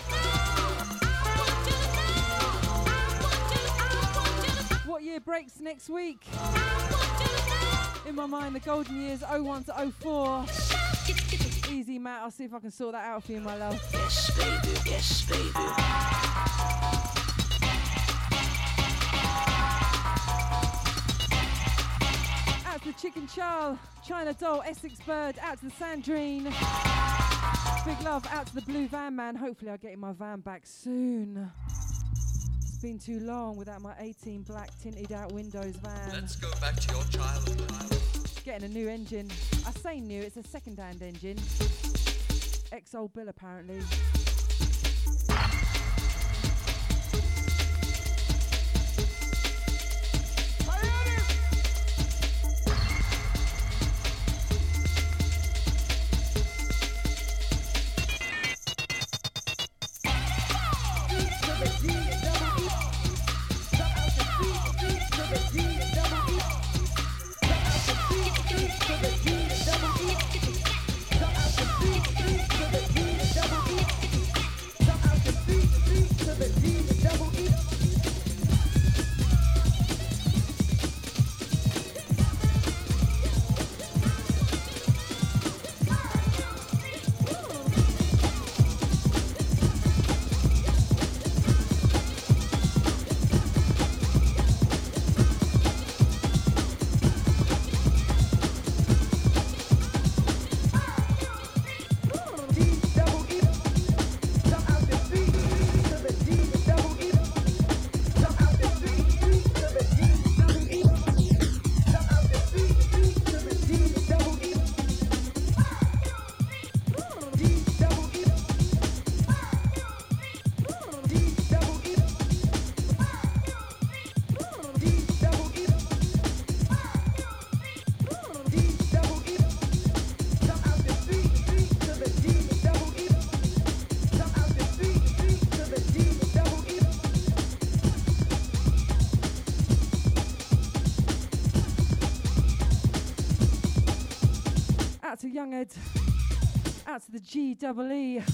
What year breaks next week? In my mind, the golden years 01 to 04. Easy, Matt. I'll see if I can sort that out for you, my love. Yes, baby. Yes, baby. Out to the Chicken Charl, China Doll, Essex Bird. Out to the Sandrine. Big love. Out to the Blue Van Man. Hopefully I'll get my van back soon. It's been too long without my 18 black tinted out windows van. Let's go back to your childhood. Getting a new engine. I say new, it's a second-hand engine. Ex-old Bill apparently. to Younghead. Out to the GEE.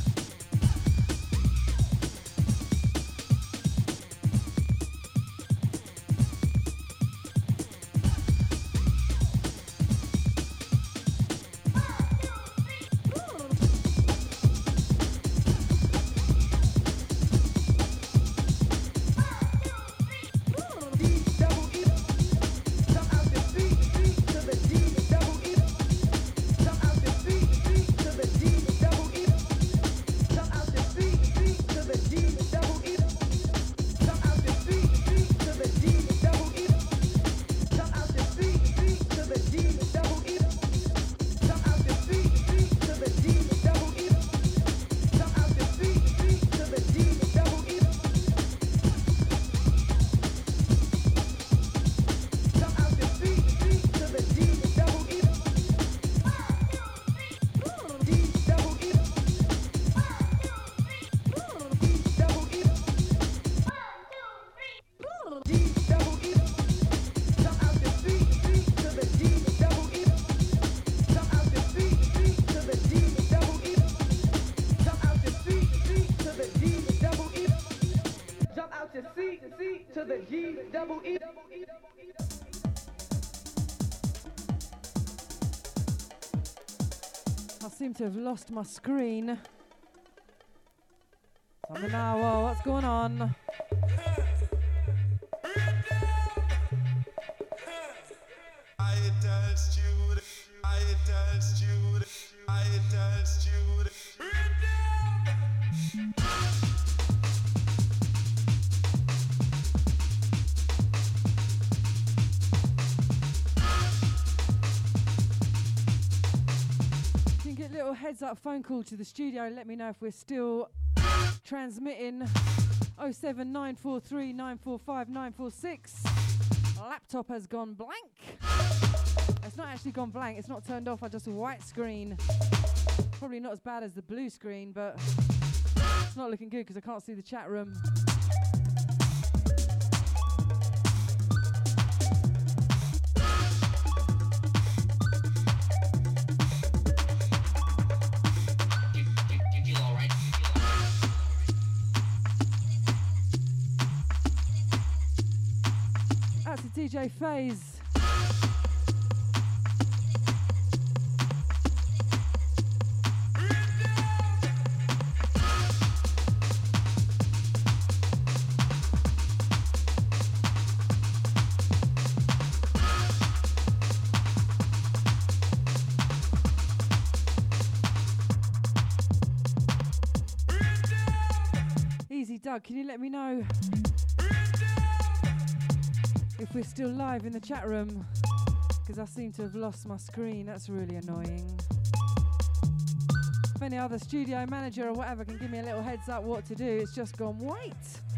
To have lost my screen. Something now, whoa, what's going on? Heads up phone call to the studio. Let me know if we're still transmitting. 07943 945 946. Laptop has gone blank. It's not actually gone blank. It's not turned off. I just a white screen. Probably not as bad as the blue screen, but it's not looking good because I can't see the chat room. DJ Phase. Easy Doug, can you let me know if we're still live in the chat room, because I seem to have lost my screen. That's really annoying. If any other studio manager or whatever can give me a little heads up what to do, it's just gone white.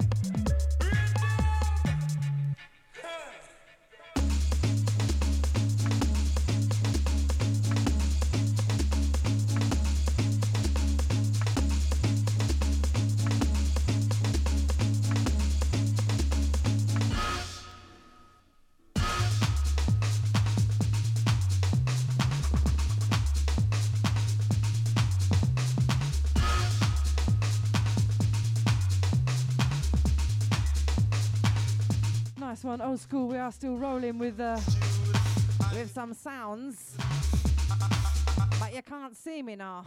One old school. We are still rolling with some sounds, but you can't see me now.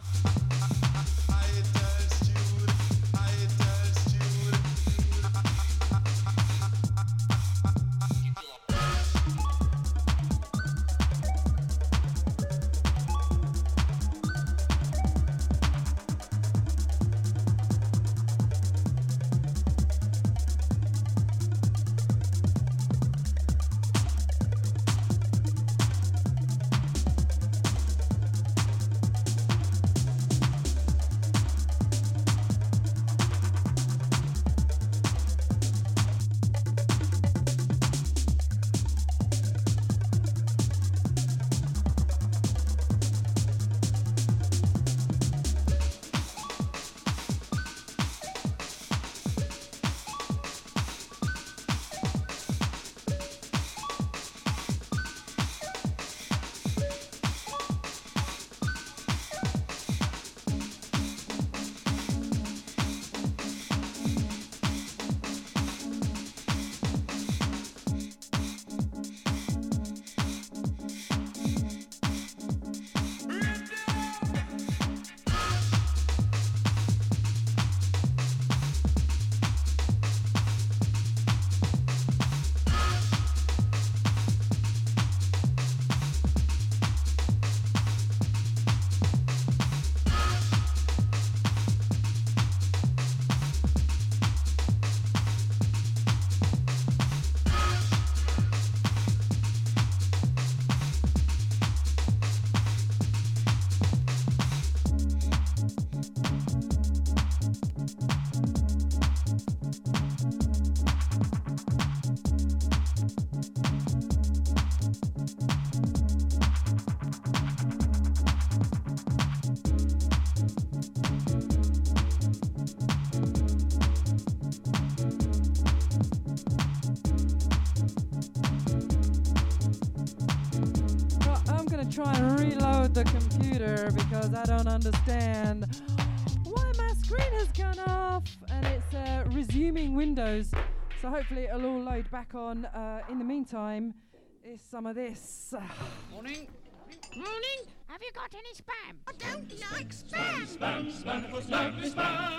try and reload the computer because I don't understand why my screen has gone off, and it's resuming Windows. So hopefully it'll all load back on. In the meantime, is some of this. Morning. Morning. Have you got any spam? I don't like spam. Spam, spam, spam, spam, spam.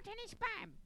got any spam?